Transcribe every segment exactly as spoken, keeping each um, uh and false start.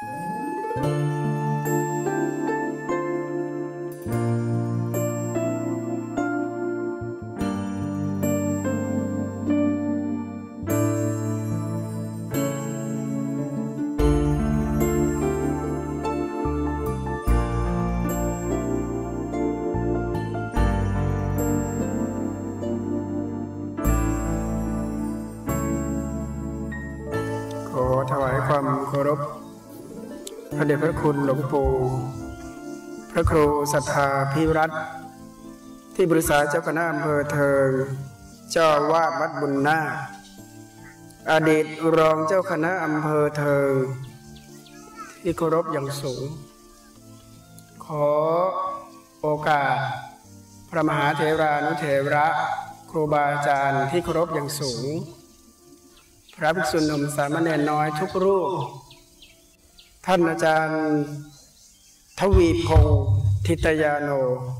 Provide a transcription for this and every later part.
ถวายความเคารพพระเดชพระคุณหลวงปู่พระครูศรัทธาพิรัตน์ที่ปรึกษาเจ้าคณะอำเภอเทิงเจ้าวาดวัดบุญนาคอดีตรองเจ้าคณะอำเภอเทิงที่เคารพอย่างสูงขอโอกาสพระมหาเถรานุเถระครูบาอาจารย์ที่เคารพอย่างสูงพระภิกษุหนุ่มสามเณรน้อยทุกรูปท่านอาจารย์ทวีพงษ์ทิตยาโน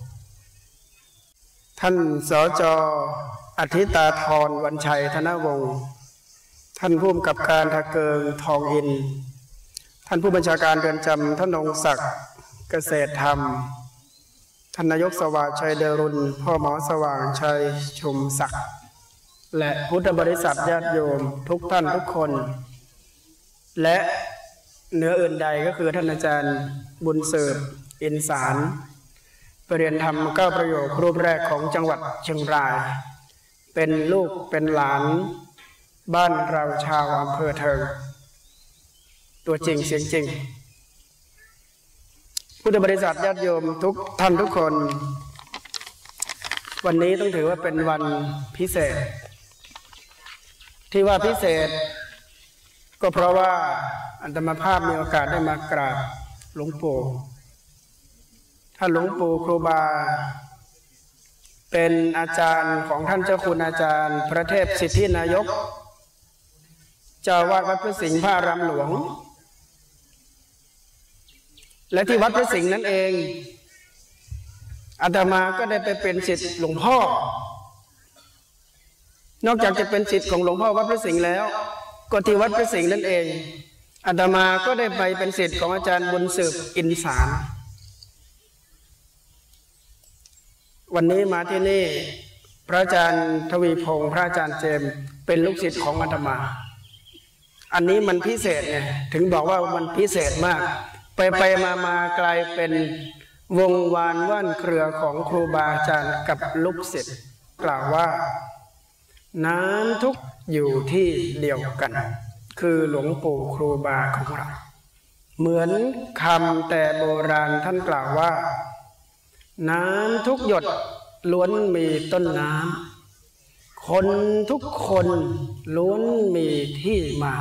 ท่านสจ.อธิตาธรวันชัยธนวงศ์ท่านผู้กำกับการทะเกิงทองอินท่านผู้บัญชาการเรือนจำท่านองศักดิ์เกษตรธรรมท่านนายกสว่างชัยเดรุณพ่อหมอสว่างชัยชุมศักดิ์และพุทธบริษัทญาติโยมทุกท่านทุกคนและเหนืออื่นใดก็คือท่านอาจารย์บุญเสิร์ฟอินสารปรริญญาธรรมเก้าประโยครูปแรกของจังหวัดเชียงรายเป็นลูกเป็นหลานบ้านเราชาวอำเภอเทิงตัวจริงเสียงจริงพุทธบริษัทญาติโยมทุกท่านทุกคนวันนี้ต้องถือว่าเป็นวันพิเศษที่ว่าพิเศษก็เพราะว่าอาตมาภาพมีโอกาสได้มากราบหลวงปู่ท่านหลวงปู่ครูบาเป็นอาจารย์ของท่านเจ้าคุณอาจารย์พระเทพสิทธินายกเจ้าวาดวัดพระสิงห์พระอารามหลวงและที่วัดพระสิงห์นั่นเองอาตมาก็ได้ไปเป็นศิษย์หลวงพ่อนอกจากจะเป็นศิษย์ของหลวงพ่อวัดพระสิงห์แล้วก็ที่วัดพระสิงห์นั่นเองอาตมาก็ได้ไปเป็นศิษย์ของอาจารย์บุญสืบอินสารวันนี้มาที่นี่พระอาจารย์ทวีพงษ์พระอาจารย์เจมส์เป็นลูกศิษย์ของอาตมาอันนี้มันพิเศษไงถึงบอกว่ามันพิเศษมากไปไปมามากลายเป็นวงวานว่านเครือของครูบาอาจารย์กับลูกศิษย์กล่าวว่าน้ำทุกอยู่ที่เดียวกันคือหลวงปู่ครูบาของเราเหมือนคำแต่โบราณท่านกล่าวว่าน้ำทุกหยดล้วนมีต้นน้ำคนทุกคนล้วนมีที่มา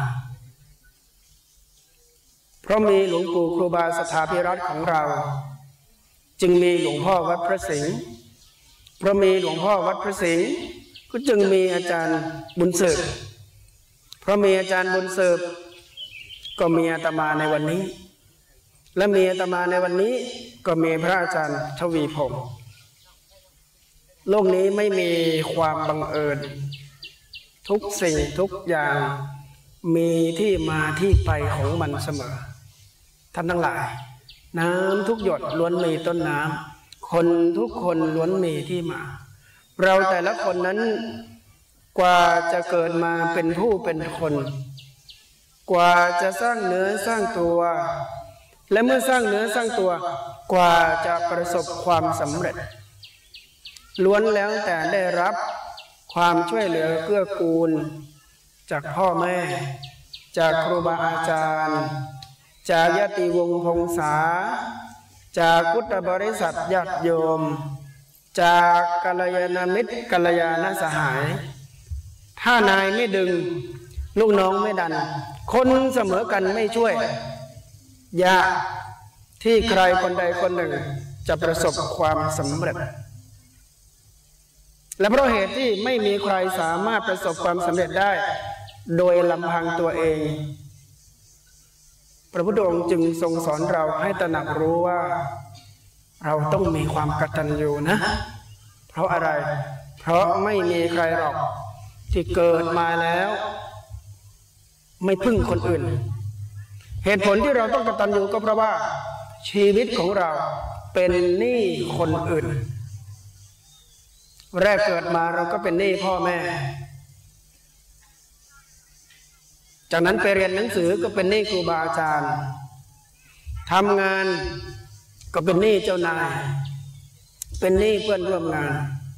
เพราะมีหลวงปู่ครูบาสถาภิรัตน์ของเราจึงมีหลวงพ่อวัดพระสิงห์เพราะมีหลวงพ่อวัดพระสิงห์ก็จึงมีอาจารย์บุญเสิร์ฟเพราะมีอาจารย์บุญเสิร์ฟก็มีอาตมาในวันนี้และมีอาตมาในวันนี้ก็มีพระอาจารย์ทวีพงษ์โลกนี้ไม่มีความบังเอิญทุกสิ่งทุกอย่างมีที่มาที่ไปของมันเสมอท่านทั้งหลายน้ำทุกหยดล้วนมีต้นน้ำคนทุกคนล้วนมีที่มาเราแต่ละคนนั้นกว่าจะเกิดมาเป็นผู้เป็นคนกว่าจะสร้างเนื้อสร้างตัวและเมื่อสร้างเนื้อสร้างตัวกว่าจะประสบความสำเร็จล้วนแล้วแต่ได้รับความช่วยเหลือเกื้อกูลจากพ่อแม่จากครูบาอาจารย์จากญาติวงศ์พงษาจากพุทธบริษัทญาติโยมจากกัลยาณมิตรกัลยาณสหายถ้านายไม่ดึงลูกน้องไม่ดันคนเสมอกันไม่ช่วยยากที่ใครคนใดคนหนึ่งจะประสบความสำเร็จและเพราะเหตุที่ไม่มีใครสามารถประสบความสำเร็จได้โดยลำพังตัวเองพระพุทธองค์จึงทรงสอนเราให้ตระหนักรู้ว่าเราต้องมีความกตัญญูนะเพราะอะไรเพราะไม่มีใครหรอกที่เกิดมาแล้วไม่พึ่งคนอื่นเหตุผลที่เราต้องกตัญญูก็เพราะว่าชีวิตของเราเป็นหนี้คนอื่นแรกเกิดมาเราก็เป็นหนี้พ่อแม่จากนั้นไปเรียนหนังสือก็เป็นหนี้ครูบาอาจารย์ทำงานก็เป็นหนี้เจ้านายเป็นหนี้เพื่อนร่วมงาน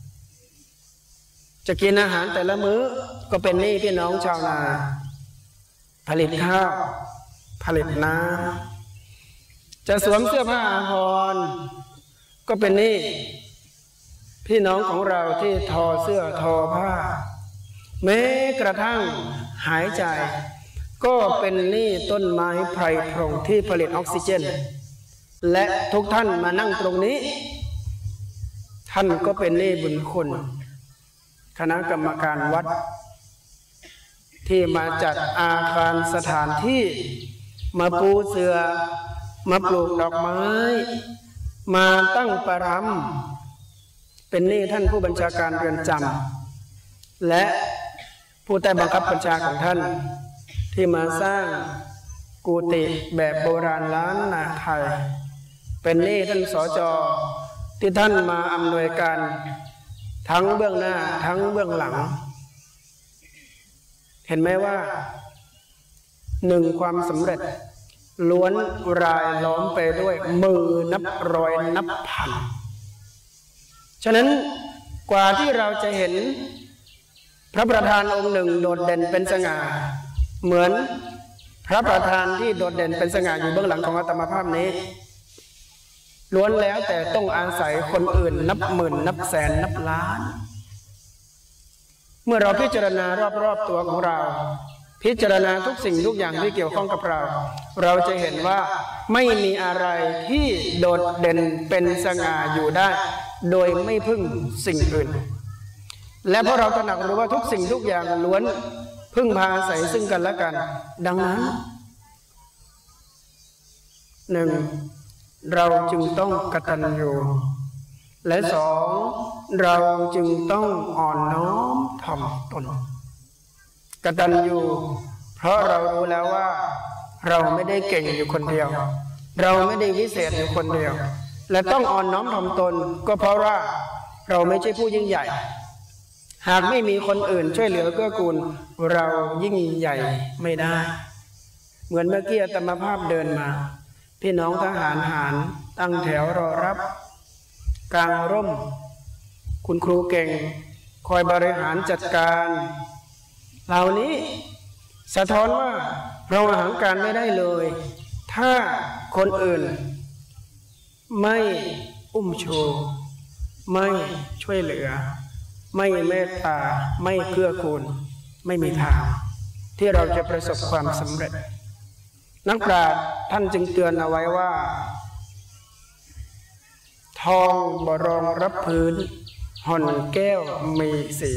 จะกินอาหารแต่ละมื้อก็เป็นหนี้พี่น้องชาวนาผลิตข้าวผลิตน้ำจะสวมเสื้อผ้าอาภรณ์ก็เป็นหนี้พี่น้องของเราที่ทอเสื้อทอผ้าแม้กระทั่งหายใจก็เป็นหนี้ต้นไม้ไผ่พรงที่ผลิตออกซิเจนและทุกท่านมานั่งตรงนี้ท่านก็เป็นหนี้บุญคุณคณะกรรมการวัดที่มาจัดอาคารสถานที่มาปูเสื่อมาปลูกดอกไม้มาตั้งประรำเป็นหนี้ท่านผู้บัญชาการเรือนจำและผู้ใต้บังคับบัญชาของท่านที่มาสร้างกุฏิแบบโบราณล้านนาไทยเป็นหนี้ท่านสจ.ที่ท่านมาอำนวยการทั้งเบื้องหน้าทั้งเบื้องหลังเห็นไหมว่าหนึ่งความสำเร็จล้วนรายล้อมไปด้วยมือนับร้อยนับพันฉะนั้นกว่าที่เราจะเห็นพระประธานองค์หนึ่งโดดเด่นเป็นสง่าเหมือนพระประธานที่โดดเด่นเป็นสง่าอยู่เบื้องหลังของอาตมาภาพนี้ล้วนแล้วแต่ต้องอาศัยคนอื่นนับหมื่นนับแสนนับล้านเมื่อเราพิจารณารอบๆตัวของเราพิจารณาทุกสิ่งทุกอย่างที่เกี่ยวข้องกับเราเราจะเห็นว่าไม่มีอะไรที่โดดเด่นเป็นสง่าอยู่ได้โดยไม่พึ่งสิ่งอื่นและเพราะเราตระหนักรู้ว่าทุกสิ่งทุกอย่างล้วนพึ่งพาอาศัยซึ่งกันและกันดังนั้นหนึ่งเราจึงต้องกตัญญูและสองเราจึงต้องอ่อนน้อมถ่อมตนกตัญญูเพราะเรารู้แล้วว่าเราไม่ได้เก่งอยู่คนเดียวเราไม่ได้วิเศษอยู่คนเดียวและต้องอ่อนน้อมถ่อมตนก็เพราะว่าเราไม่ใช่ผู้ยิ่งใหญ่หากไม่มีคนอื่นช่วยเหลือเกื้อกูลเรายิ่งใหญ่ไม่ได้เหมือนเมื่อกี้อาตมาภาพเดินมาพี่น้องทหารหารตั้งแถวรอรับกลางร่มคุณครูเก่งคอยบริหารจัดการเหล่านี้สะท้อนว่าเราหาการไม่ได้เลยถ้าคนอื่นไม่อุ้มชูไม่ช่วยเหลือไม่เมตตาไม่เกื้อกูลไม่มีทางที่เราจะประสบความสำเร็จนักปราชญ์ท่านจึงเตือนเอาไว้ว่าทองบ่รองรับพื้นห่อนแก้วมีสี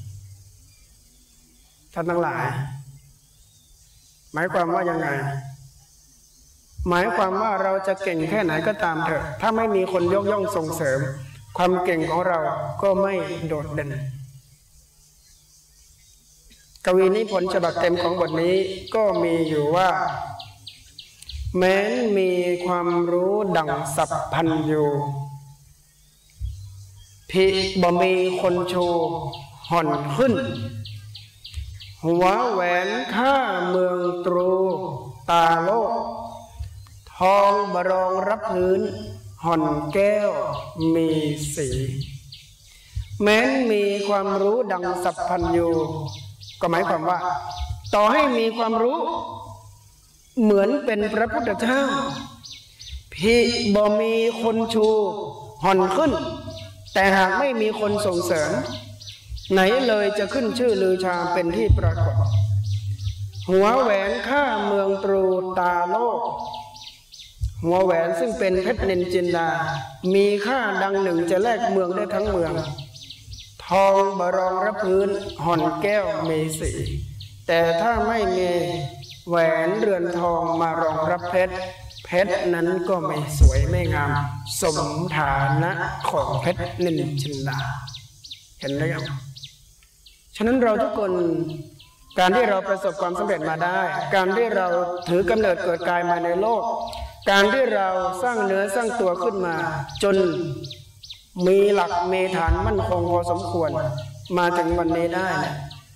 ท่านทั้งหลายหมายความว่ายังไงหมายความว่าเราจะเก่งแค่ไหนก็ตามเถอะถ้าไม่มีคนยกย่องส่งเสริมความเก่งของเราก็ไม่โดดเด่นกวีนิพนธ์ฉบับเต็มของบทนี้ก็มีอยู่ว่าแม้นมีความรู้ดังสัพพันยูพิบ่มีคนชูห่อนขึ้นหัวแหวนข้าเมืองตรูตาโลกทองบรองรับพื้นห่อนแก้วมีสีแม้นมีความรู้ดังสัพพันยูก็หมายความว่าต่อให้มีความรู้เหมือนเป็นพระพุทธเจ้าพี่บ่มีคนชูห่อนขึ้นแต่หากไม่มีคนส่งเสริมไหนเลยจะขึ้นชื่อลือชาเป็นที่ปรากฏหัวแหวนข้าเมืองตรูตาโลกหัวแหวนซึ่งเป็นเพชรนินจินดามีค่าดังหนึ่งจะแลกเมืองได้ทั้งเมืองทองบรองรับพื้นห่อนแก้วมีสีแต่ถ้าไม่มีแหวนเรือนทองมารองรับเพชรเพชรนั้นก็ไม่สวยไม่งามสมฐานะของเพชรนินจินดาเห็นหรือยังฉะนั้นเราทุกคนการที่เราประสบความสำเร็จมาได้การที่เราถือกำเนิดเกิดกายมาในโลกการที่เราสร้างเนื้อสร้างตัวขึ้นมาจนมีหลักมีฐานมั่นคงพอสมควรมาถึงวันนี้ได้นะ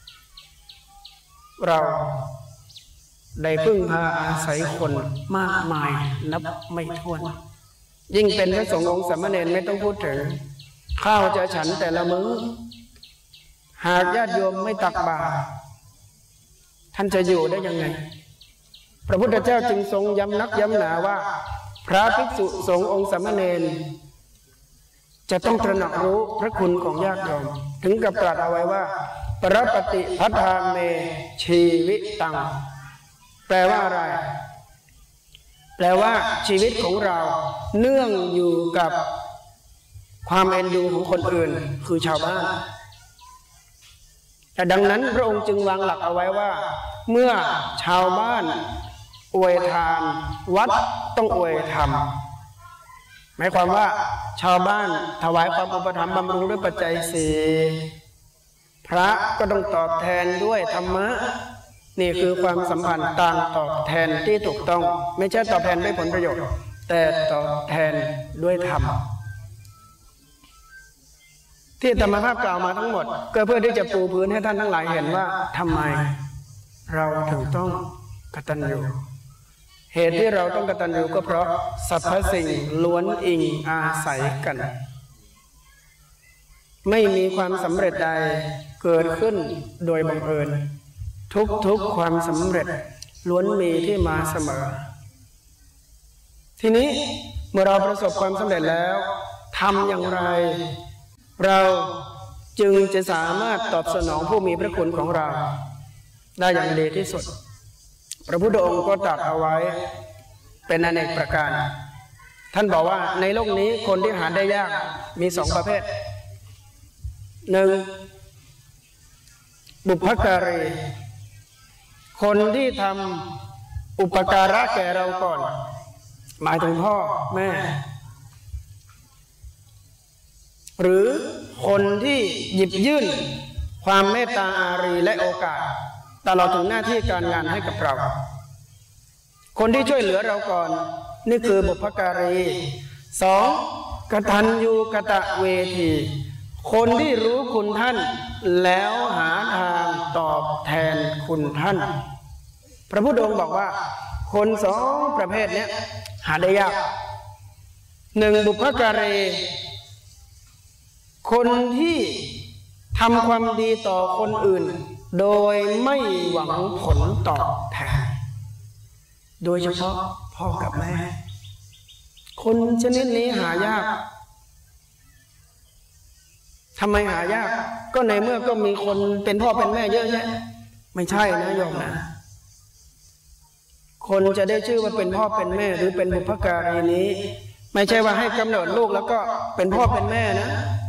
เราได้พึ่งพาอาศัยคนมากมายนับไม่ถ้วนยิ่งเป็นพระสงฆ์องค์สามเณรไม่ต้องพูดถึงข้าวจะฉันแต่ละมื้อหากญาติโยมไม่ตักบาตรท่านจะอยู่ได้ยังไงพระพุทธเจ้าจึงทรงย้ำนักย้ำหนาว่าพระภิกษุสงฆ์องค์สามเณรจะต้องตระหนักรู้พระคุณของญาติโยมถึงกับตรัสเอาไว้ว่าปรปฏิภัทธาเมชีวิตังแปลว่าอะไรแปลว่าชีวิตของเราเนื่องอยู่กับความเอ็นดูของคนอื่นคือชาวบ้านแต่ดังนั้นพระองค์จึงวางหลักเอาไว้ว่าเมื่อชาวบ้านอวยทานวัดต้องอวยธรรมหมายความว่าชาวบ้านถวายความอุปถัมภ์บำรุงด้วยปัจจัยสี่พระก็ต้องตอบแทนด้วยธรรมะนี่คือความสัมพันธ์ต่างตอบแทนที่ถูกต้องไม่ใช่ตอบแทนด้วยผลประโยชน์แต่ตอบแทนด้วยธรรมที่ธรรมภาพกล่าวมาทั้งหมดก็เพื่อที่จะปูพื้นให้ท่านทั้งหลายเห็นว่าทำไมเราถึงต้องกตัญญูเหตุที่เราต้องกตัญญูก็เพราะสรรพสิ่งล้วนอิงอาศัยกันไม่มีความสำเร็จใดเกิดขึ้นโดยบังเอิญทุกๆความสำเร็จล้วนมีที่มาเสมอทีนี้เมื่อเราประสบความสำเร็จแล้วทำอย่างไรเราจึงจะสามารถตอบสนองผู้มีพระคุณของเราได้อย่างดีที่สุดพระพุทธองค์ก็ตรัสเอาไว้เป็นอเนกประการท่านบอกว่าในโลกนี้คนที่หาได้ยากมีสองประเภทหนึ่งบุพการีคนที่ทำอุปการะแก่เราก่อนหมายถึงพ่อแม่หรือคนที่หยิบยื่นความเมตตาอารีและโอกาสตลอดถึงหน้าที่การงานให้กับเราคนที่ช่วยเหลือเราก่อนนี่คือบุพการีสองกตัญญูกตเวทีคนที่รู้คุณท่านแล้วหาทางตอบแทนคุณท่านพระพุทธองค์บอกว่าคนสองประเภทนี้หาได้ยากหนึ่งบุพการีคนที่ทำความดีต่อคนอื่นโดยไม่หวังผลตอบแทนโดยเฉพาะพ่อกับแม่คนชนิดนี้หายากทำไมหายากก็ในเมื่อก็มีคนเป็นพ่อเป็นแม่เยอะแยะไม่ใช่นะโยมนะคนจะได้ชื่อว่าเป็นพ่อเป็นแม่หรือเป็นบุพการีนี้ไม่ใช่ว่าให้กำเนิดลูกแล้วก็เป็นพ่อเป็นแม่นะ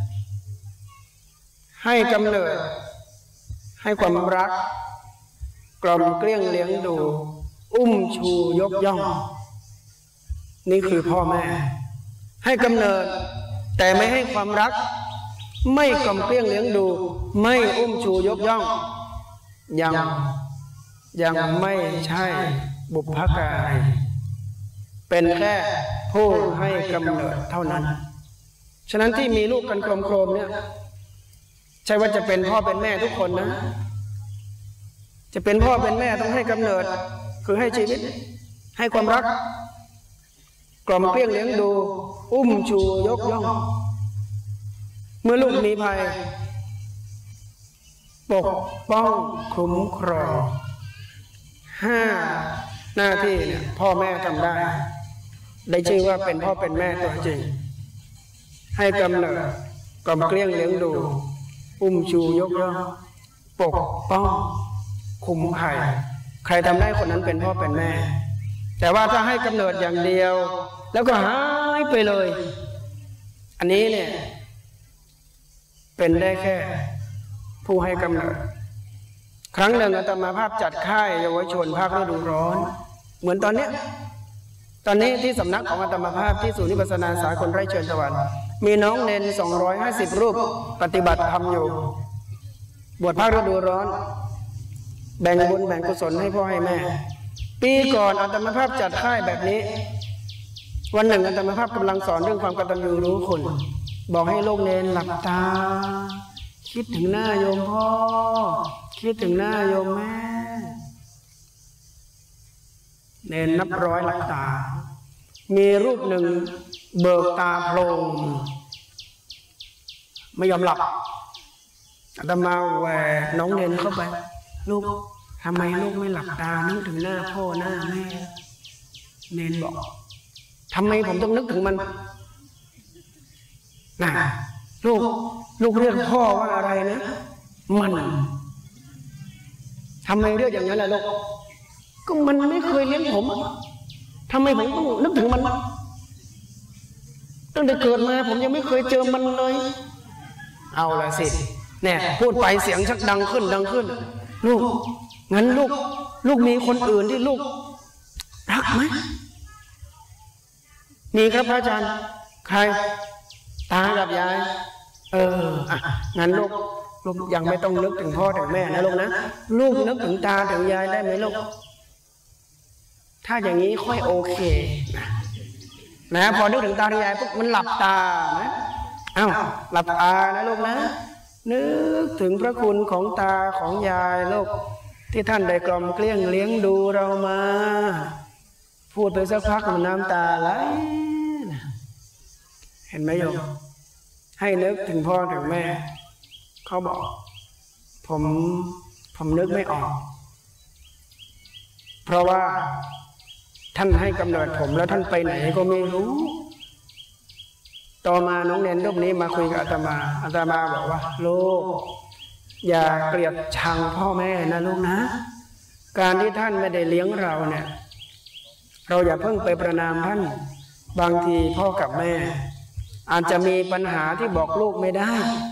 ให้กำเนิดให้ความรักกล่อมเกลี้ยงเลี้ยงดูอุ้มชูยกย่องนี่คือพ่อแม่ให้กำเนิดแต่ไม่ให้ความรักไม่กล่อมเกลี้ยงเลี้ยงดูไม่อุ้มชูยกย่องยังยังไม่ใช่บุพการีเป็นแค่ผู้ให้กำเนิดเท่านั้นฉะนั้นที่มีลูกกันโครมๆเนี่ยใช่ว่าจะเป็นพ่อเป็นแม่ทุกคนนะจะเป็นพ่อเป็นแม่ต้องให้กำเนิดคือให้ชีวิตให้ความรักกล่อมเกลี้ยงเลี้ยงดูอุ้มชูยกย่องเมื่อลูกมีภัยปกป้องคุ้มครองห้าหน้าที่เนี่ยพ่อแม่ทำได้ได้ชื่อว่าเป็นพ่อเป็นแม่ตัวจริงให้กำเนิดกล่อมเกลี้ยงเลี้ยงดูอุ้มชูยกย่องปกป้องคุ้มภัยใครทำได้คนนั้นเป็นพ่อเป็นแม่แต่ว่าถ้าให้กำเนิดอย่างเดียวแล้วก็หายไปเลยอันนี้เนี่ยเป็นได้แค่ผู้ให้กำเนิดครั้งหนึ่งอาตมาภาพจัดค่ายเยาวชนภาคฤดูร้อนเหมือนตอนเนี้ยตอนนี้ที่สำนักของอาตมาภาพที่ศูนย์วิปัสสนาสากลไร่เชิญตะวันมีน้องเนนสองร้อยห้าสิบรูปปฏิบัติธรรมอยู่บวชภาคฤดูร้อนแบ่งบุญแบ่งกุศลให้พ่อให้แม่ปีก่อนอาตมาภาพจัดค่ายแบบนี้วันหนึ่งอาตมาภาพกำลังสอนเรื่องความกตัญญูรู้คุณบอกให้ลูกเนนหลับตาคิดถึงหน้าโยมพ่อคิดถึงหน้าโยมแม่เนนนับร้อยหลับตามีรูปหนึ่งเบิกตาโพลงไม่ยอมหลับอาตมาแหวกน้องเนนเข้าไปลูกทำไมลูกไม่หลับตานึกถึงหน้าพ่อหน้าแม่เนนบอกทำไมผมต้องนึกถึงมันน่ะลูกลูกเรียกพ่อว่าอะไรนะมันทำไมเรียกอย่างนั้นล่ะลูกก็มันไม่เคยเลี้ยงผมทำไมผมต้องนึกถึงมันตั้งแต่เกิดมาผมยังไม่เคยเจอมันเลยเอาละสิเนี่ยพูดไปเสียงชักดังขึ้นดังขึ้นลูกงั้นลูกลูกมีคนอื่นที่ลูกรักไหมมีครับพระอาจารย์ใครตากับยายเอออ่ะงั้นลูกลูกยังไม่ต้องนึกถึงพ่อถึงแม่นะลูกนะลูกนึกถึงตาถึงยายได้ไหมลูกถ้าอย่างนี้ค่อยโอเคนะนะพอนึกถึงตาถึงยายปุ๊บมันหลับตานะอ้าวหลับตานะลูกนะนึกถึงพระคุณของตาของยายลูกที่ท่านได้กล่อมเกลี้ยงเลี้ยงดูเรามาพูดไปสักพักน้ำตาไหลเห็นไหมโยมให้นึกถึงพ่อถึงแม่เขาบอกผมผมนึกไม่ออกเพราะว่าท่านให้กำเนิดผมแล้วท่านไปไหนก็ไม่รู้ต่อมาน้องเนนรูปนี้มาคุยกับอาตมาอาตมาบอกว่าลูกอย่าเกลียดชังพ่อแม่นะลูกนะการที่ท่านไม่ได้เลี้ยงเราเนี่ยเราอย่าเพิ่งไปประณามท่านบางทีพ่อกับแม่อาจจะมีปัญหาที่บอกลูกไม่ได้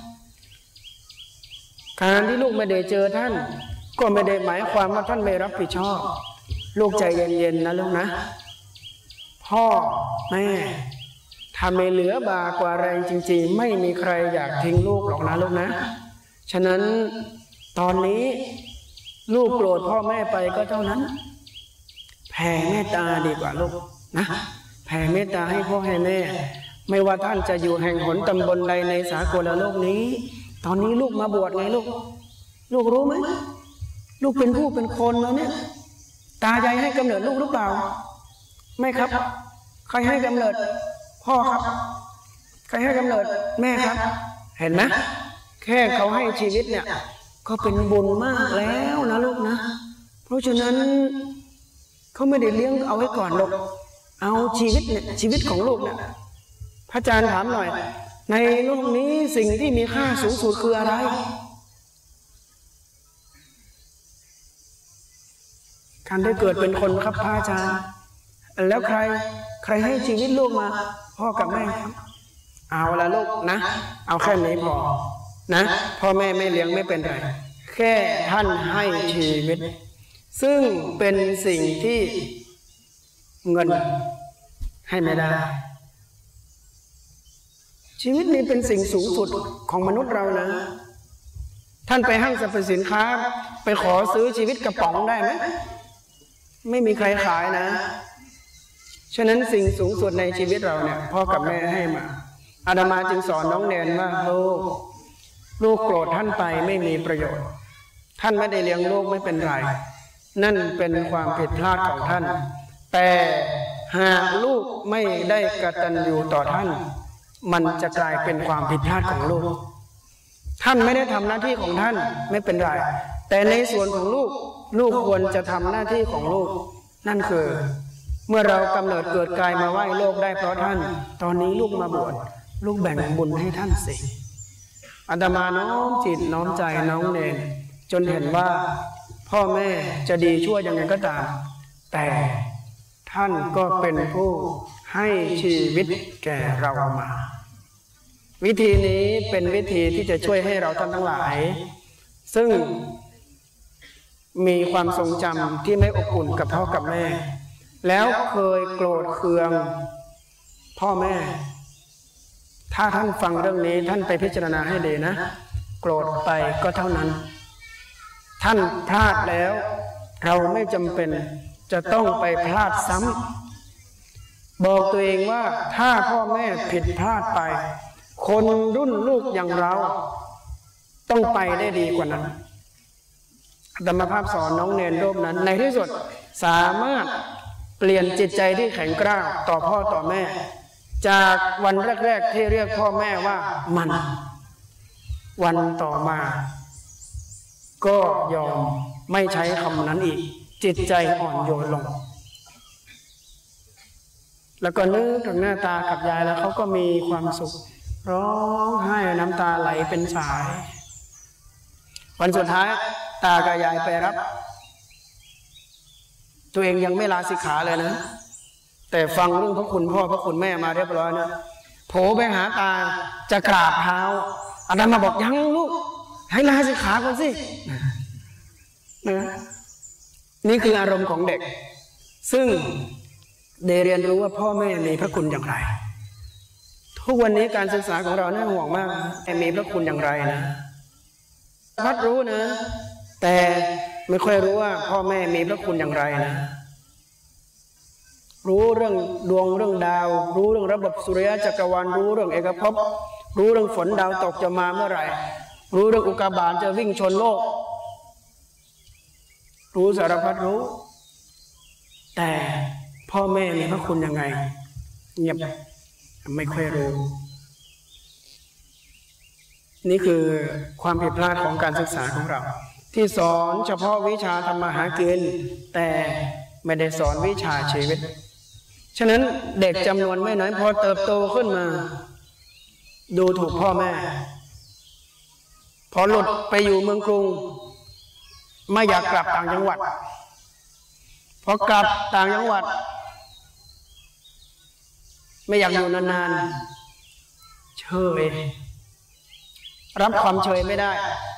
การที่ลูกไม่ได้เจอท่านก็ไม่ได้หมายความว่าท่านไม่รับผิดชอบลูกใจเย็นๆนะลูกนะพ่อแม่ถ้าไม่เหลือบากว่าแรงจริงๆไม่มีใครอยากทิ้งลูกหรอกนะลูกนะฉะนั้นตอนนี้ลูกโกรธพ่อแม่ไปก็เท่านั้นแผ่เมตตาดีกว่าลูกนะแผ่เมตตาให้พ่อให้แม่ไม่ว่าท่านจะอยู่แห่งหนตำบลใดในสากลโลกนี้ตอนนี้ลูกมาบวชไงลูกลูกรู้ไหมลูกเป็นผู้เป็นคนแล้วเนี่ยตายายให้กำเนิดลูกหรือเปล่าไม่ครับใครให้กำเนิดพ่อครับใครให้กำเนิดแม่ครับเห็นไหมแค่เขาให้ชีวิตเนี่ยก็เป็นบุญมากแล้วนะลูกนะเพราะฉะนั้นเขาไม่ได้เลี้ยงเอาไว้ก่อนลูกเอาชีวิตเนี่ยชีวิตของลูกเนี่ยพระอาจารย์ถามหน่อยในโลกนี้สิ่งที่มีค่าสูงสุดคืออะไรการได้เกิดเป็นคนครับพระอาจารย์แล้วใครใครให้ชีวิตลูกมาพ่อกับแม่ครับเอาละลูกนะเอาแค่นี้พอนะพ่อแม่ไม่เลี้ยงไม่เป็นไรแค่ท่านให้ชีวิตซึ่งเป็นสิ่งที่เงินให้ไม่ได้ชีวิตนี้เป็นสิ่งสูงสุดของมนุษย์เรานะท่านไปห้างสรรพสินค้าไปขอซื้อชีวิตกระป๋องได้ไหมไม่มีใครขายนะฉะนั้นสิ่งสูงสุดในชีวิตเราเนี่ยพ่อกับแม่ให้มาอาตมาจึงสอนน้องแนนว่าลูกลูกโกรธท่านไปไม่มีประโยชน์ท่านไม่ได้เลี้ยงลูกไม่เป็นไรนั่นเป็นความผิดพลาดของท่านแต่หากลูกไม่ได้กตัญญูต่อท่านมันจะกลายเป็นความผิดพลาดของลูกท่านไม่ได้ทำหน้าที่ของท่านไม่เป็นไรแต่ในส่วนของลูกลูกควรจะทำหน้าที่ของลูกนั่นคือเมื่อเรากำเนิดเกิดกายมาไหว้โลกได้เพราะท่านตอนนี้ลูกมาบวชลูกแบ่งบุญให้ท่านสิอาตมาน้อมจิตน้อมใจน้องเนรจนเห็นว่าพ่อแม่จะดีชั่วยังไงก็ตามแต่ท่านก็เป็นผู้ให้ชีวิตแก่เรามาวิธีนี้เป็นวิธีที่จะช่วยให้เราท่านทั้งหลายซึ่งมีความทรงจำที่ไม่อบอุ่นกับพ่อกับแม่แล้วเคยโกรธเคืองพ่อแม่ถ้าท่านฟังเรื่องนี้ท่านไปพิจารณาให้ดีนะโกรธไปก็เท่านั้นท่านพลาดแล้วเราไม่จำเป็นจะต้องไปพลาดซ้ำบอกตัวเองว่าถ้าพ่อแม่ผิดพลาดไปคนรุ่นลูกอย่างเราต้องไปได้ดีกว่านั้นธรรมภาพสอนน้องเนรรูปนั้นในที่สุดสามารถเปลี่ยนจิตใจที่แข็งกร้าวต่อพ่อต่อแม่จากวันแรกๆที่เรียกพ่อแม่ว่ามันวันต่อมาก็ยอมไม่ใช้คำนั้นอีกจิตใจอ่อนโยนลงแล้วก็นึกถึงหน้าตากับยายแล้วเขาก็มีความสุขร้องไห้น้ำตาไหลเป็นสายวันสุดท้ายตากับยายไปรับตัวเองยังไม่ลาสิกขาเลยนะแต่ฟังเรื่องพระคุณพ่อพระคุณแม่มาเรียบร้อยนะโผไปหาตาจะกราบเท้าอาจารย์มาบอกยังลูกให้ลาสิกขาก่อนสินะนี่คืออารมณ์ของเด็กซึ่งได้เรียนรู้ว่าพ่อแม่มีพระคุณอย่างไรทุกวันนี้การศึกษาของเราน่าห่วงมากแต่มีพระคุณอย่างไรนะพัดรู้นะแต่ไม่ค่อยรู้ว่าพ่อแม่มีพระคุณอย่างไรนะรู้เรื่องดวงเรื่องดาวรู้เรื่องระบบสุริยะจักรวาลรู้เรื่องเอกภพรู้เรื่องฝนดาวตกจะมาเมื่อไหร่รู้เรื่องอุกกาบาตจะวิ่งชนโลกรู้สารพัดรู้แต่พ่อแม่มีพระคุณยังไงเงียบไม่ค่อยรู้นี่คือความผิดพลาดของการศึกษาของเราที่สอนเฉพาะวิชาทำมาหากินแต่ไม่ได้สอนวิชาชีวิตฉะนั้นเด็กจำนวนไม่น้อยพอเติบโตขึ้นมาดูถูกพ่อแม่พอหลุดไปอยู่เมืองกรุงไม่อยากกลับต่างจังหวัดพอกลับต่างจังหวัดไม่อยากอยู่นานๆเฉยรับความเฉยไม่ได้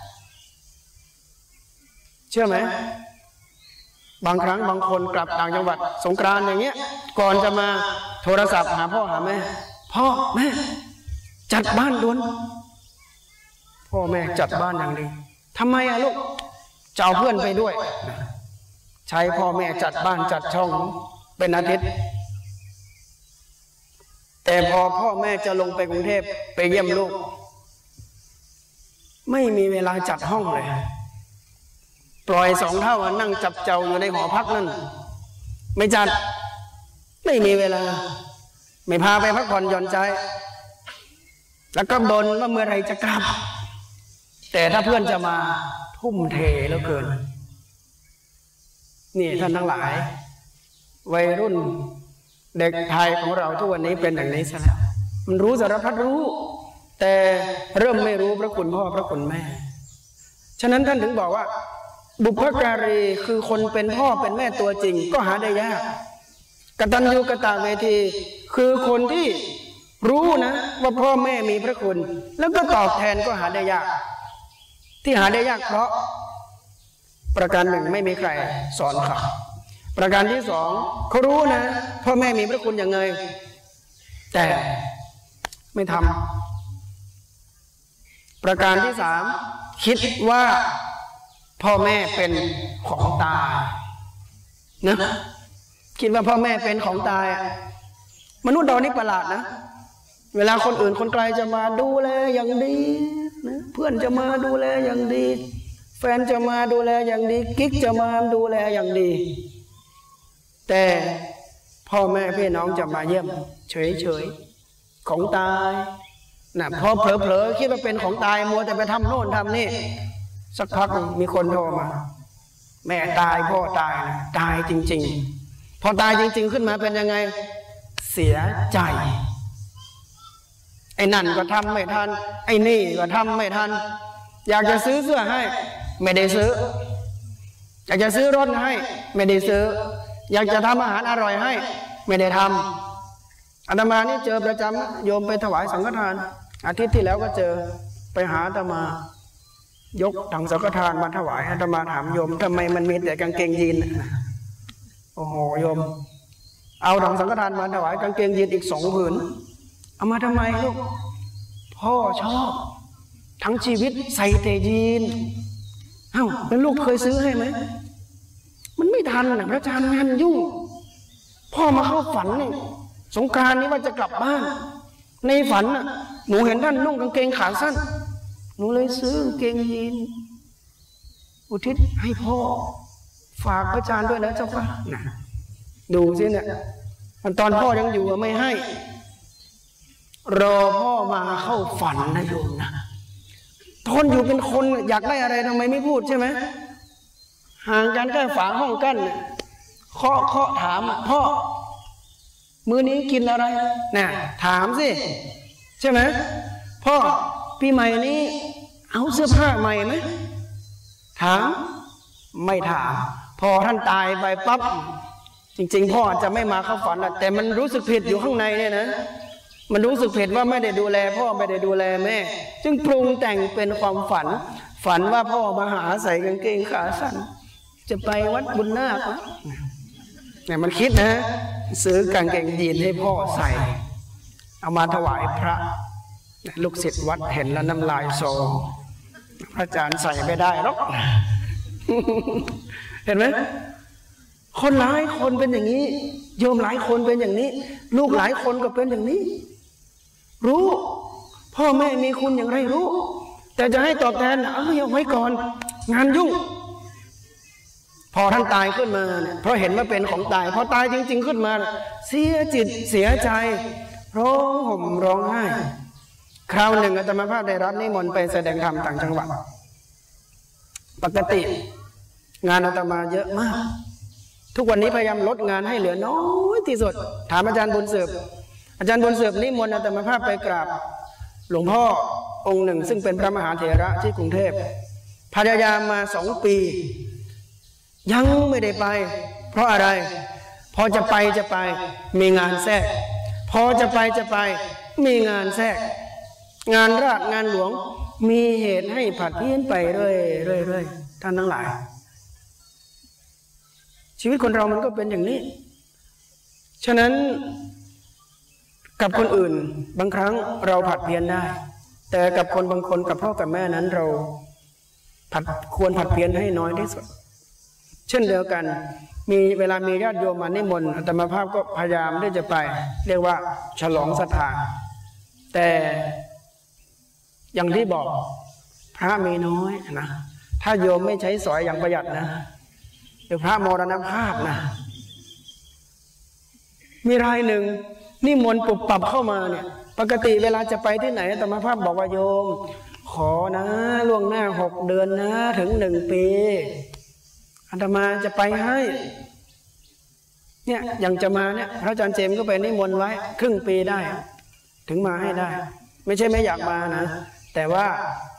เชื่อไหมบางครั้งบางคนกลับต่างจังหวัดสงกรานต์อย่างเงี้ยก่อนจะมาโทรศัพท์หาพ่อหาแม่พ่อแม่จัดบ้านด่วนพ่อแม่จัดบ้านอย่างดีทำไมอะลูกจะเอาเพื่อนไปด้วยใช้พ่อแม่จัดบ้านจัดช่องเป็นอาทิตย์แต่พอพ่อแม่จะลงไปกรุงเทพไปเยี่ยมลูกไม่มีเวลาจัดห้องเลยปล่อยสองเท่านั่งจับเจ้าอยู่ในหอพักนั่นไม่จัดไม่มีเวลาไม่พาไปพักผ่อนหย่อนใจแล้วก็บ่นว่าเมื่อไรจะกลับแต่ถ้าเพื่อนจะมาทุ่มเทเหลือเกินนี่ท่านทั้งหลายวัยรุ่นเด็กไทยของเราทุกวันนี้เป็นอย่างนี้ซะแล้วมันรู้สารพัดรู้แต่เริ่มไม่รู้พระคุณพ่อพระคุณแม่ฉะนั้นท่านถึงบอกว่าบุพการีคือคนเป็นพ่อเป็นแม่ตัวจริงก็หาได้ยากกตัญญูกตเวทีคือคนที่รู้นะว่าพ่อแม่มีพระคุณแล้วก็ตอบแทนก็หาได้ยากที่หาได้ยากเพราะประการหนึ่งไม่มีใครสอนเขาประการที่สองเขารู้นะพ่อแม่มีพระคุณอย่างไงแต่ไม่ทำประการที่สามคิดว่าพ่อแม่เป็นของตายนะคิดว่าพ่อแม่เป็นของตายมนุษย์เรานี่ประหลาดนะเวลาคนอื่นคนไกลจะมาดูแลอย่างดีนะเพื่อนจะมาดูแลอย่างดีแฟนจะมาดูแลอย่างดีกิ๊กจะมาดูแลอย่างดีแต่พ่อแม่พี่น้องจะมาเยี่ยมเฉยๆของตายนะพอเผลอๆคิดว่าเป็นของตายมัวแต่ไปทำโน่นทำนี่สักพักมีคนโทรมาแม่ตายพ่อตายนะตายจริงๆพอตายจริงๆขึ้นมาเป็นยังไงเสียใจไอ้นั่นก็ทำไม่ทันไอ้นี่ก็ทำไม่ทันอยากจะซื้อเสื้อให้ไม่ได้ซื้ออยากจะซื้อรถให้ไม่ได้ซื้ออยากจะทำอาหารอร่อยให้ไม่ได้ทำอาตมานี่เจอประจำโยมไปถวายสังฆทานอาทิตย์ที่แล้วก็เจอไปหาอาตมายกถังสังฆทานมาถวายอาตมาถามโยมทำไมมันมีแต่กางเกงยีนโอ้โหโยมเอาถังสังฆทานมาถวายกางเกงยีนอีกสองผืนเอามาทำไมลูกพ่อชอบทั้งชีวิตใส่แต่ยีนเอ้าเป็นลูกเคยซื้อให้ไหมมันไม่ทันนะพระอาจารย์งานยุ่งพ่อมาเข้าฝันนี่สงกรานต์นี้ว่าจะกลับบ้านในฝันน่ะหนูเห็นท่านนุ่งกางเกงขาสั้นหนูเลยซื้อกางเกงยีนอุทิศให้พ่อฝากพระอาจารย์ด้วยนะเจ้าค่ะนะดูสิเนี่ยตอนพ่อยังอยู่ไม่ให้รอพ่อมาเข้าฝันนะโยมนะทนอยู่เป็นคนอยากได้อะไรทำไมไม่พูดใช่ไหมห่างกันแค่ฝาห้องกั้นเคาะเคาะถามพ่อมื้อนี้กินอะไรน่ะถามสิใช่ไหมพ่อปีใหม่นี้เอาเสื้อผ้าใหม่ไหมถามไม่ถามพอท่านตายไปปั๊บจริงๆพ่อจะไม่มาเข้าฝันแต่มันรู้สึกผิดอยู่ข้างในเนี่ยนะมันรู้สึกผิดว่าไม่ได้ดูแลพ่อไม่ได้ดูแลแม่จึงปรุงแต่งเป็นความฝันฝันว่าพ่อมาหาใส่กางเกงขาสั้นจะไปวัดบุญนาคเนี่ยมันคิดนะซื้อกางเกงยีนให้พ่อใส่เอามาถวายพระลูกศิษย์วัดเห็นแล้วน้ำลายโซพระอาจารย์ใส่ไม่ได้หรอกเห็นไหมคนหลายคนเป็นอย่างนี้โยมหลายคนเป็นอย่างนี้ลูกหลายคนก็เป็นอย่างนี้รู้พ่อแม่มีคุณอย่างไรรู้แต่จะให้ตอบแทนเอาเอาไว้ก่อนงานยุ่งพอท่านตายขึ้นมาเพราะเห็นว่าเป็นของตายพอตายจริงๆขึ้นมาเสียจิตเสียใจร้องห่มร้องไห้คราวหนึ่งอาตมาภาพได้รับนิมนต์ไปแสดงธรรมต่างจังหวัดปกติงานอาตมาเยอะมากทุกวันนี้พยายามลดงานให้เหลือน้อยที่สุดถามอาจารย์บุญสืบอาจารย์บุญสืบนิมนต์อาตมาภาพไปกราบหลวงพ่อองค์หนึ่งซึ่งเป็นพระมหาเถระที่กรุงเทพพยายามมาสองปียังไม่ได้ไปเพราะอะไรพอจะไปจะไปมีงานแทรกพอจะไปจะไปมีงานแทรกงานราชงานหลวงมีเหตุให้ผัดเพี้ยนไปเรื่อยเรื่อยเรื่อยท่านทั้งหลายชีวิตคนเรามันก็เป็นอย่างนี้ฉะนั้นกับคนอื่นบางครั้งเราผัดเพี้ยนได้แต่กับคนบางคนกับพ่อกับแม่นั้นเราผัดควรผัดเพี้ยนให้น้อยที่สุดเช่นเดียวกันมีเวลามีญาติโยมมานิมนต์อาตมาภาพก็พยายามที่จะไปเรียกว่าฉลองศรัทธาแต่อย่างที่บอกพระมีน้อยนะถ้าโยมไม่ใช้สอยอย่างประหยัดนะเดี๋ยวพระมรณภาพนะมีรายหนึ่งนิมนต์ปุบปับเข้ามาเนี่ยปกติเวลาจะไปที่ไหนอาตมาภาพบอกว่าโยมขอนะล่วงหน้าหกเดือนนะถึงหนึ่งปีอาตมาจะไปให้เนี่ยอย่างจะมาเนี่ยพระอาจารย์เจมส์ก็ไปนิมนต์ไว้ครึ่งปีได้ถึงมาให้ได้ไม่ใช่ไม่อยากมานะแต่ว่า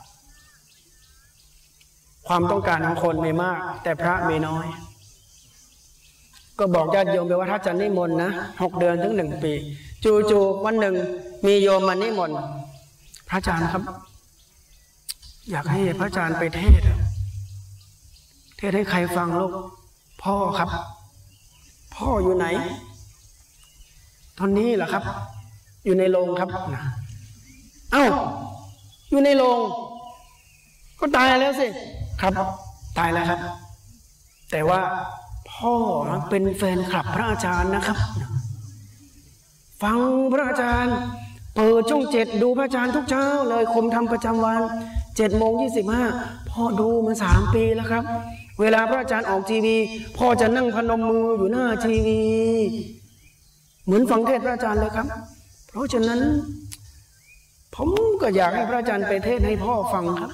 ความต้องการของคนมีมากแต่พระมีน้อยก็บอกญาติโยมไปว่าถ้าจะนิมนต์นะหกเดือนถึงหนึ่งปีจู่ๆวันหนึ่งมีโยมมานิมนต์พระอาจารย์ครับอยากให้พระอาจารย์ไปเทศเทศให้ใครฟังลูกพ่อครับพ่ออยู่ไหนตอนนี้เหรอครับอยู่ในโรงครับเอ้าอยู่ในโรงก็ตายแล้วสิครับตายแล้วครับแต่ว่าพ่อเป็นแฟนคลับพระอาจารย์นะครับฟังพระอาจารย์เปิดช่องเจ็ดดูพระอาจารย์ทุกเช้าเลยคมทำประจำวันเจ็ดโมงยี่สิบห้าพ่อดูมาสามปีแล้วครับเวลาพระอาจารย์ออกทีวีพ่อจะนั่งพนมมืออยู่หน้าทีวีเหมือนฟังเทศพระอาจารย์เลยครับเพราะฉะนั้นผมก็อยากให้พระอาจารย์ไปเทศให้พ่อฟังครับ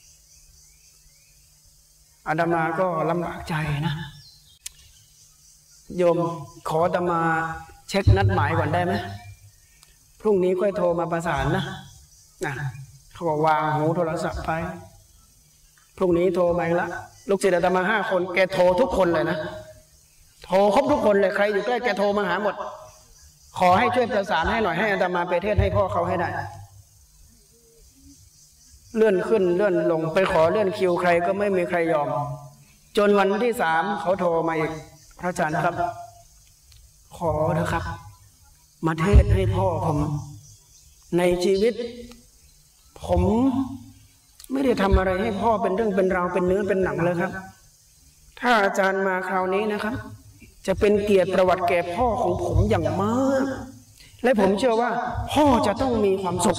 อาตมาก็ลำบากใจนะโยมขออาตมาเช็คนัดหมายก่อนได้ไหมพรุ่งนี้ค่อยโทรมาประสานนะนะเขาบอกวางหูโทรศัพท์ไปพรุ่งนี้โทรไปละลูกศิษย์อาตมาห้าคนแกโทรทุกคนเลยนะโทรครบทุกคนเลยใครอยู่ใกล้แกโทรมาหาหมดขอให้ช่วยประสานให้หน่อยให้อาตมาไปเทศให้พ่อเขาให้ได้เลื่อนขึ้นเลื่อนลงไปขอเลื่อนคิวใครก็ไม่มีใครยอมจนวันที่สามเขาโทรมาอีกพระอาจารย์ครับขอเถอะครับมาเทศให้พ่อผมในชีวิตผมไม่ได้ทำอะไรให้พ่อเป็นเรื่องเป็นราวเป็นเนื้อเป็นหนังเลยครับ ถ้าอาจารย์มาคราวนี้นะครับจะเป็นเกียรติประวัติแก่พ่อของผมอย่างมากและผมเชื่อว่าพ่อจะต้องมีความสุข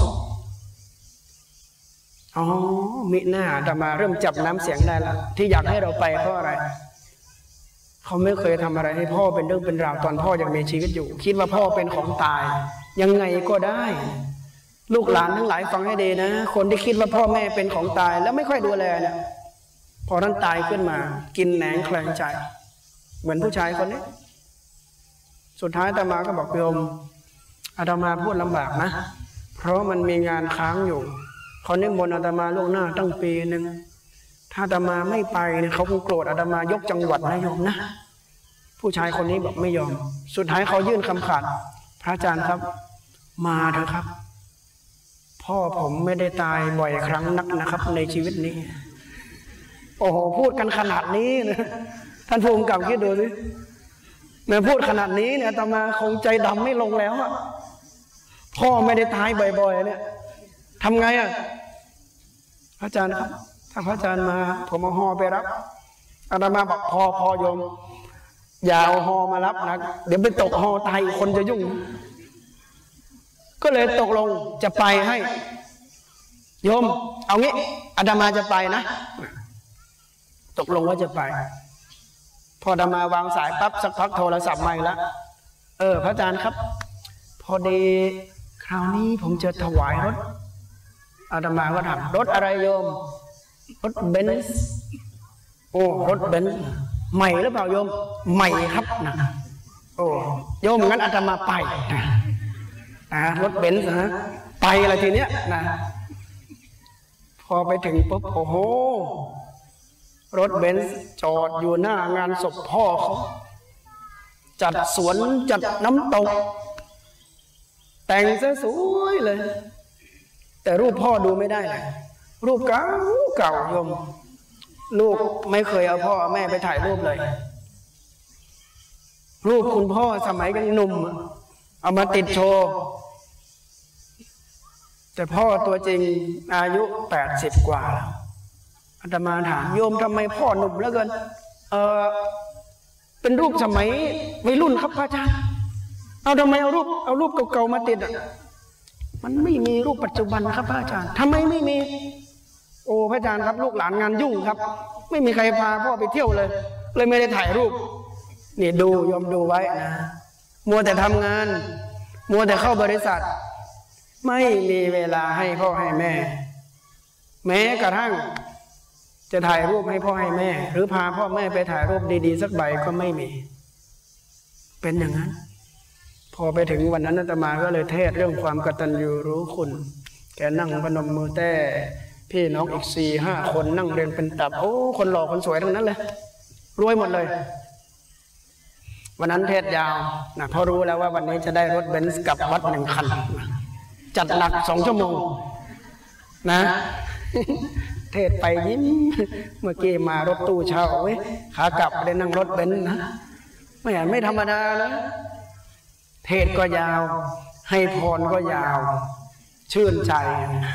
อ๋อมิหน้าอาตมาเริ่มจับน้ำเสียงได้แล้วที่อยากให้เราไปเพราะอะไรเขาไม่เคยทำอะไรให้พ่อเป็นเรื่องเป็นราวตอนพ่อยังมีชีวิตอยู่คิดว่าพ่อเป็นของตายยังไงก็ได้ลูกหลานทั้งหลายฟังให้ดีนะคนที่คิดว่าพ่อแม่เป็นของตายแล้วไม่ค่อยดูแลเนี่ยพอท่านตายขึ้นมากินแหนงแคลงใจเหมือนผู้ชายคนนี้สุดท้ายอาตมาก็บอกโยมอาตมาพูดลำบากนะเพราะมันมีงานค้างอยู่เขานิมนต์อาตมาล่วงหน้าตั้งปีหนึ่งถ้าอาตมาไม่ไปเนี่ยเขาคงโกรธอาตมายกจังหวัดนะโยมนะผู้ชายคนนี้บอกไม่ยอมสุดท้ายเขายื่นคำขาดพระอาจารย์ครับมาเถอะครับพ่อผมไม่ได้ตายบ่อยครั้งนักนะครับในชีวิตนี้โอ้โหพูดกันขนาดนี้นะท่านภูมิกับคิดดูสิแม่พูดขนาดนี้เนี่ยอาตมาคงใจดำไม่ลงแล้วอะพ่อไม่ได้ตายบ่อยๆเนี่ยทำไงอะพระอาจารย์ครับถ้าพระอาจารย์มาผมเอาฮอไปรับอาตมาบอกพอพอโยมอย่าเอาฮอมารับนะเดี๋ยวไปตกฮอตายคนจะยุ่งก็เลยตกลงจะไปให้โยมเอางี้อาตมาจะไปนะตกลงว่าจะไปพออาตมาวางสายปั๊บสักพักโทรศัพท์มาอีกแล้วเออพระอาจารย์ครับพอดีคราวนี้ผมจะถวายรถอาตมาก็ถามรถอะไรโยมรถเบนซ์โอ้รถเบนซ์ใหม่หรือเปล่าโยมใหม่ครับนะโอ้โยมงั้นอาตมาไปนะนะรถเบนซ์นะไปอะไรทีเนี้ยนะพอไปถึงปุ๊บโอ้โหรถเบนซ์จอดอยู่หน้างานศพพ่อเขาจัดสวนจัดน้ำตกแต่งซะสวยเลยแต่รูปพ่อดูไม่ได้เลยรูปเก่าเก่าโยมลูกไม่เคยเอาพ่อแม่ไปถ่ายรูปเลยรูปคุณพ่อสมัยยังหนุ่มเอามาติดโชว์แต่พ่อตัวจริงอายุแปดสิบกว่าแล้วอาตมาถามโยมทำไมพ่อหนุ่มเหลือเกินเออเป็นรูปสมัยวัยรุ่นครับพระอาจารย์เอาทำไมเอารูปเอารูปเก่าๆมาติดอ่ะมันไม่มีรูปปัจจุบันครับพระอาจารย์ทำไมไม่มีโอ้พระอาจารย์ครับลูกหลานงานยุ่งครับไม่มีใครพาพ่อไปเที่ยวเลยเลยไม่ได้ถ่ายรูปนี่ดูยอมดูไว้นะมัวแต่ทำงานมัวแต่เข้าบริษัทไม่มีเวลาให้พ่อให้แม่แม้กระทั่งจะถ่ายรูปให้พ่อให้แม่หรือพาพ่อแม่ไปถ่ายรูปดีๆสักใบก็ไม่มีเป็นอย่างนั้นพอไปถึงวันนั้นอาตมาก็เลยเทศเรื่องความกตัญญูรู้คุณแกนั่งพนมมือแต้พี่น้องอีกสี่ห้าคนนั่งเรียงเป็นตับโอ้คนหล่อคนสวยทั้งนั้นเลยรวยหมดเลยวันนั้นเทศยาวนะพอรู้แล้วว่าวันนี้จะได้รถเบนซ์กลับวัดหนึ่งคันจัดหนักสองชั่วโมงนะเทศไปยิ้มเมื่อกี้มารถตู้เช่าเว้ยขากลับได้นั่งรถเบนซ์นะไม่เห็นไม่ธรรมดาแล้วเทศก็ยาวให้พรก็ยาวชื่นใจ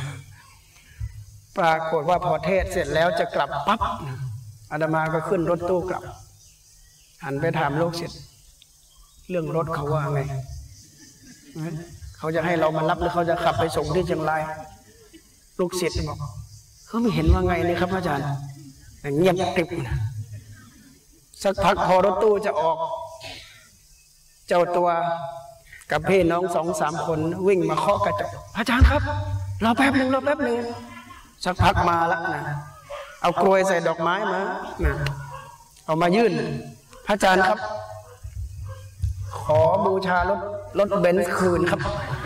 ปรากฏว่าพอเทศเสร็จแล้วจะกลับปั๊บอาตมาก็ขึ้นรถตู้กลับหันไปถามลูกศิษย์เรื่องรถเขาว่าไงเขาจะให้เรามารับหรือเขาจะขับไปส่งที่เชียงรายลูกศิษย์บอกเขาไม่เห็นว่าไงนี่ครับอาจารย์เงียบกริบนะสักพักพอรถตู้จะออกเจ้าตัวกับพี่น้องสองสามคนวิ่งมาเคาะกระจกอาจารย์ครับรอแป๊บหนึ่งรอแป๊บหนึ่งสักพักมาแล้วนะเอากลวยใส่ดอกไม้มานะเอามายื่นพระอาจารย์ครับขอบูชารถรถเบนซ์คืนครับ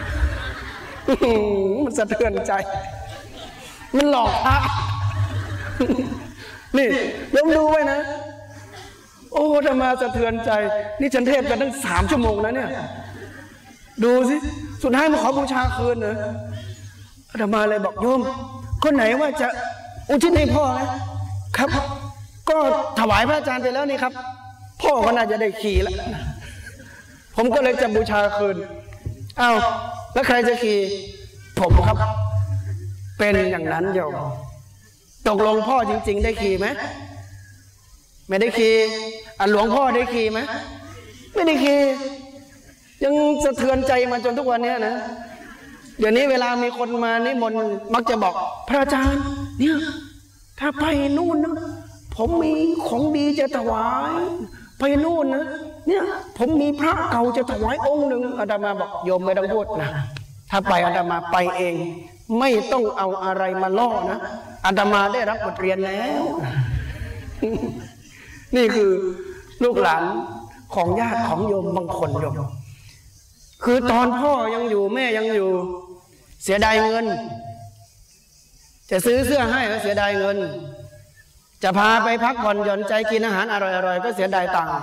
มันสะเทือนใจมันหลอกพระนี่ยกดูไว้นะโอ้ธรรมาสะเทือนใจนี่ฉันเทศกันตั้งสามชั่วโมงแล้วเนี่ยดูสิสุดท้ายมาขอบูชาคืนนะอาตมาเลยบอกโยมคนไหนว่าจะอุทิศให้พ่อนะครับก็ถวายพระอาจารย์ไปแล้วนี่ครับพ่อก็น่าจะได้ขี่แล้วผมก็เลยจะบูชาคืนอ้าวแล้วใครจะขี่ผมครับเป็นอย่างนั้นโยมตกลงพ่อจริงๆได้ขี่ไหมไม่ได้ขี่อ่ะหลวงพ่อได้ขี่ไหมไม่ได้ขี่ยังสะเทือนใจมาจนทุกวันนี้นะเดี๋ยวนี้เวลามีคนมานิมนต์มักจะบอกพระอาจารย์เนี่ยถ้าไปนู่นนะผมมีของดีจะถวายไปนู่นนะเนี่ยผมมีพระเก่าจะถวายองค์หนึ่งอาตมาบอกโยมไม่ต้องพูดนะถ้าไปอาตมาไปเองไม่ต้องเอาอะไรมาล่อนะอาตมาได้รับบทเรียนแล้ว นี่คือลูกหลานของญาติของโยมบางคนโยมคือตอนพ่อยังอยู่แม่ยังอยู่เสียดายเงินจะซื้อเสื้อให้ก็เสียดายเงินจะพาไปพักผ่อนหย่อนใจกินอาหารอร่อยๆก็เสียดายตังค์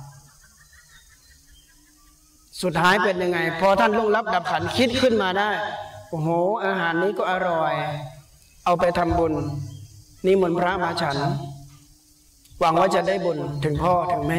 สุดท้ายเป็นยังไงพอท่านล่วงลับดับขันคิดขึ้นมาได้โอ้โหอาหารนี้ก็อร่อยเอาไปทำบุญนิมนต์พระมาฉันหวังว่าจะได้บุญถึงพ่อถึงแม่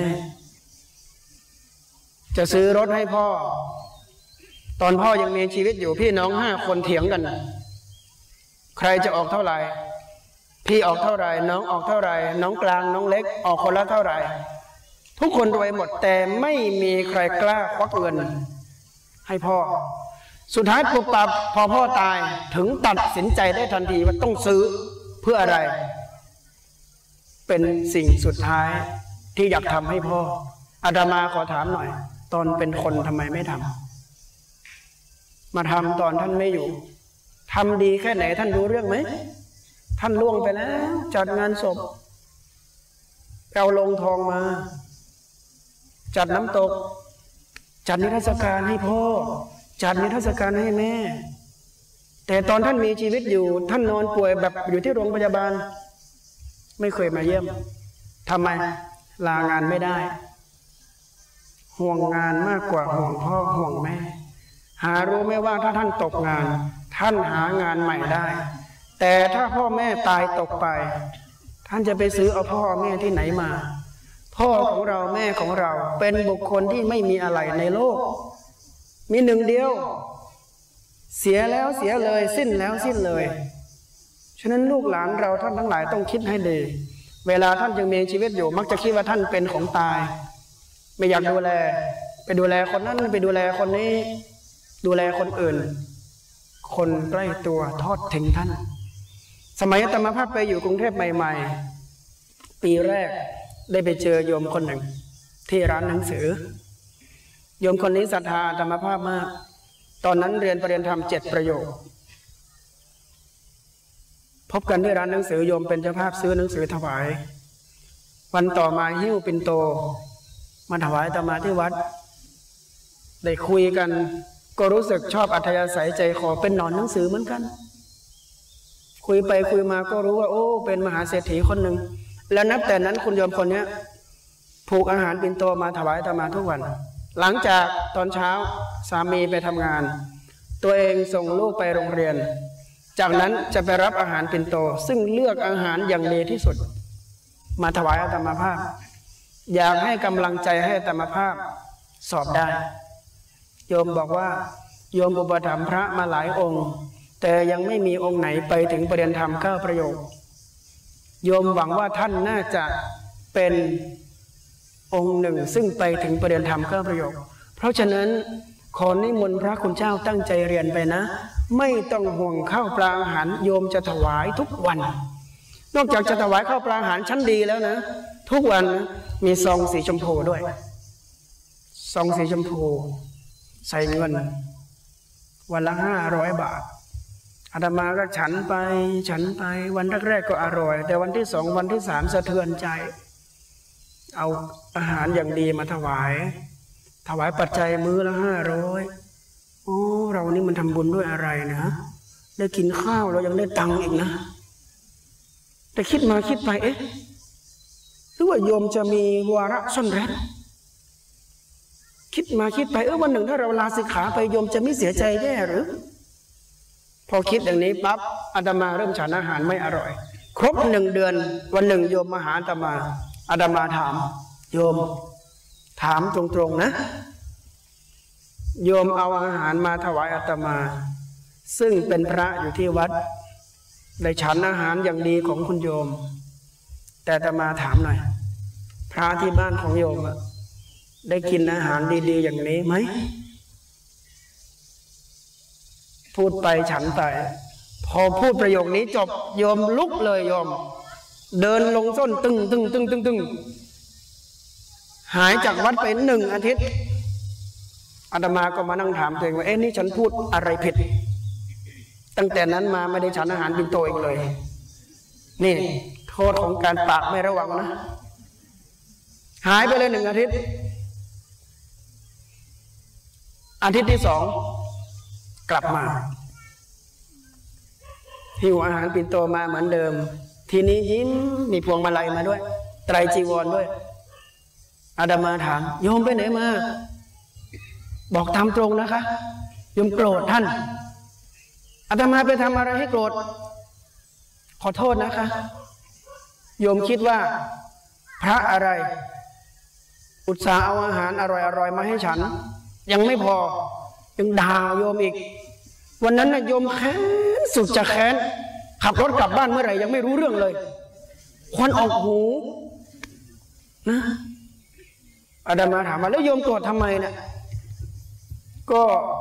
จะซื้อรถให้พ่อตอนพ่อยังมีชีวิตอยู่พี่น้องห้าคนเถียงกันใครจะออกเท่าไหร่พี่ออกเท่าไหร่น้องออกเท่าไหร่น้องกลางน้องเล็กออกคนละเท่าไหร่ทุกคนรวยหมดแต่ไม่มีใครกล้าควักเงินให้พ่อสุดท้ายปุบปับพอพ่อตายถึงตัดสินใจได้ทันทีว่าต้องซื้อเพื่ออะไรเป็นสิ่งสุดท้ายที่อยากทำให้พ่ออาตมาขอถามหน่อยตอนเป็นคนทำไมไม่ทำมาทำตอนท่านไม่อยู่ทำดีแค่ไหนท่านรู้เรื่องไหมท่านล่วงไปแล้วจัดงานศพเอาลงทองมาจัดน้ำตกจัดนิทรรศการให้พ่อจัดนิทรรศการให้แม่แต่ตอนท่านมีชีวิตอยู่ท่านนอนป่วยแบบอยู่ที่โรงพยาบาลไม่เคยมาเยี่ยมทำไมลางานไม่ได้ห่วงงานมากกว่าห่วงพ่อห่วงแม่หารู้ไหมว่าถ้าท่านตกงานท่านหางานใหม่ได้แต่ถ้าพ่อแม่ตายตกไปท่านจะไปซื้อเอาพ่อแม่ที่ไหนมาพ่อของเราแม่ของเราเป็นบุคคลที่ไม่มีอะไรในโลกมีหนึ่งเดียวเสียแล้วเสียเลยสิ้นแล้วสิ้นเลยฉะนั้นลูกหลานเราท่านทั้งหลายต้องคิดให้ดีเวลาท่านยังมีชีวิตอยู่มักจะคิดว่าท่านเป็นของตายไม่อยากดูแลไปดูแลคนนั้นไปดูแลคนนี้ดูแลคนอื่นคนใกล้ตัวทอดทิ้งท่านสมัยอาตมาภาพไปอยู่กรุงเทพใหม่ๆปีแรกได้ไปเจอโยมคนหนึ่งที่ร้านหนังสือโยมคนนี้ศรัทธาอาตมาภาพมากตอนนั้นเรียนปริญญาธรรมเจ็ดประโยคพบกันที่ร้านหนังสือโยมเป็นเจ้าภาพซื้อหนังสือถวายวันต่อมาหิ้วปิ่นโตมาถวายอาตมาที่วัดได้คุยกันก็รู้สึกชอบอัธยาศัยใจคอเป็นหนอนหนังสือเหมือนกันคุยไปคุยมาก็รู้ว่าโอ้เป็นมหาเศรษฐีคนหนึ่งแล้วนับแต่นั้นคุณโยมคนนี้ผูกอาหารปิ่นโตมาถวายอาตมาทุกวันหลังจากตอนเช้าสามีไปทำงานตัวเองส่งลูกไปโรงเรียนจากนั้นจะไปรับอาหารปิ่นโตซึ่งเลือกอาหารอย่างดีที่สุดมาถวายอาตมาภาพอยากให้กำลังใจให้อาตมาภาพสอบได้โยมบอกว่าโยมอุปถัมภ์พระมาหลายองค์แต่ยังไม่มีองค์ไหนไปถึงปริญญาธรรมเก้าประโยคโยมหวังว่าท่านน่าจะเป็นองค์หนึ่งซึ่งไปถึงปริญญาธรรมเก้าประโยคเพราะฉะนั้นขอนิมนต์พระคุณเจ้าตั้งใจเรียนไปนะไม่ต้องห่วงข้าวปลาอาหารโยมจะถวายทุกวันนอกจากจะถวายข้าวปลาอาหารชั้นดีแล้วนะทุกวันมีซองสีชมพูด้วยซองสีชมพูใส่เงินวันละห้าร้อยบาทอาตมาก็ฉันไปฉันไปวันแรกๆก็อร่อยแต่วันที่สองวันที่สามสะเทือนใจเอาอาหารอย่างดีมาถวายถวายปัจจัยมื้อละห้าร้อยโอ้เรานี่มันทำบุญด้วยอะไรนะได้กินข้าวเรายังได้ตังค์อีกนะแต่คิดมาคิดไปเอ๊ะหรือว่าโยมจะมีวาระซ่อนเร้นคิดมาคิดไปเออวันหนึ่งถ้าเราลาสิกขาไปโยมจะไม่เสียใจแย่หรือพอคิดอย่างนี้ปั๊บอาตมาเริ่มฉันอาหารไม่อร่อยครบหนึ่งเดือนวันหนึ่งโยมมาหาอาตมาอาตมาถามโยมถามตรงๆนะโยมเอาอาหารมาถวายอาตมาซึ่งเป็นพระอยู่ที่วัดได้ฉันอาหารอย่างดีของคุณโยมแต่อาตมาถามหน่อยพระที่บ้านของโยมได้กินอาหารดีๆอย่างนี้ไหมพูดไปฉันไปพอพูดประโยคนี้จบโยมลุกเลยโยมเดินลงส้นตึงตึงตึงตึงตึงหายจากวัดไปหนึ่งอาทิตย์อาตมาก็มานั่งถามตัวเองว่าเอ๊ะนี่ฉันพูดอะไรผิดตั้งแต่นั้นมาไม่ได้ฉันอาหารปิ่นโตอีกเลยนี่โทษของการปากไม่ระวังนะหายไปเลยหนึ่งอาทิตย์อาทิตย์ที่สองกลับมาหิวอาหารปิ่นโตมาเหมือนเดิมทีนี้ยิ้มมีพวงมาลัยมาด้วยไตรจีวรด้วยอาตมาถามโยมไปไหนมาบอกตามตรงนะคะโยมโกรธท่านอาตมาไปทำอะไรให้โกรธขอโทษนะคะโยมคิดว่าพระอะไรอุตส่าห์เอาอาหารอร่อยๆมาให้ฉันยังไม่พอยังด่าโยมอีกวันนั้นนะโยมแค้นสุดจะแค้นขับรถกลับบ้านเมื่อไหร่ยังไม่รู้เรื่องเลยควันออกหูนะอาตมาถามว่าแล้วโยมโกรธทำไมเนี่ยก็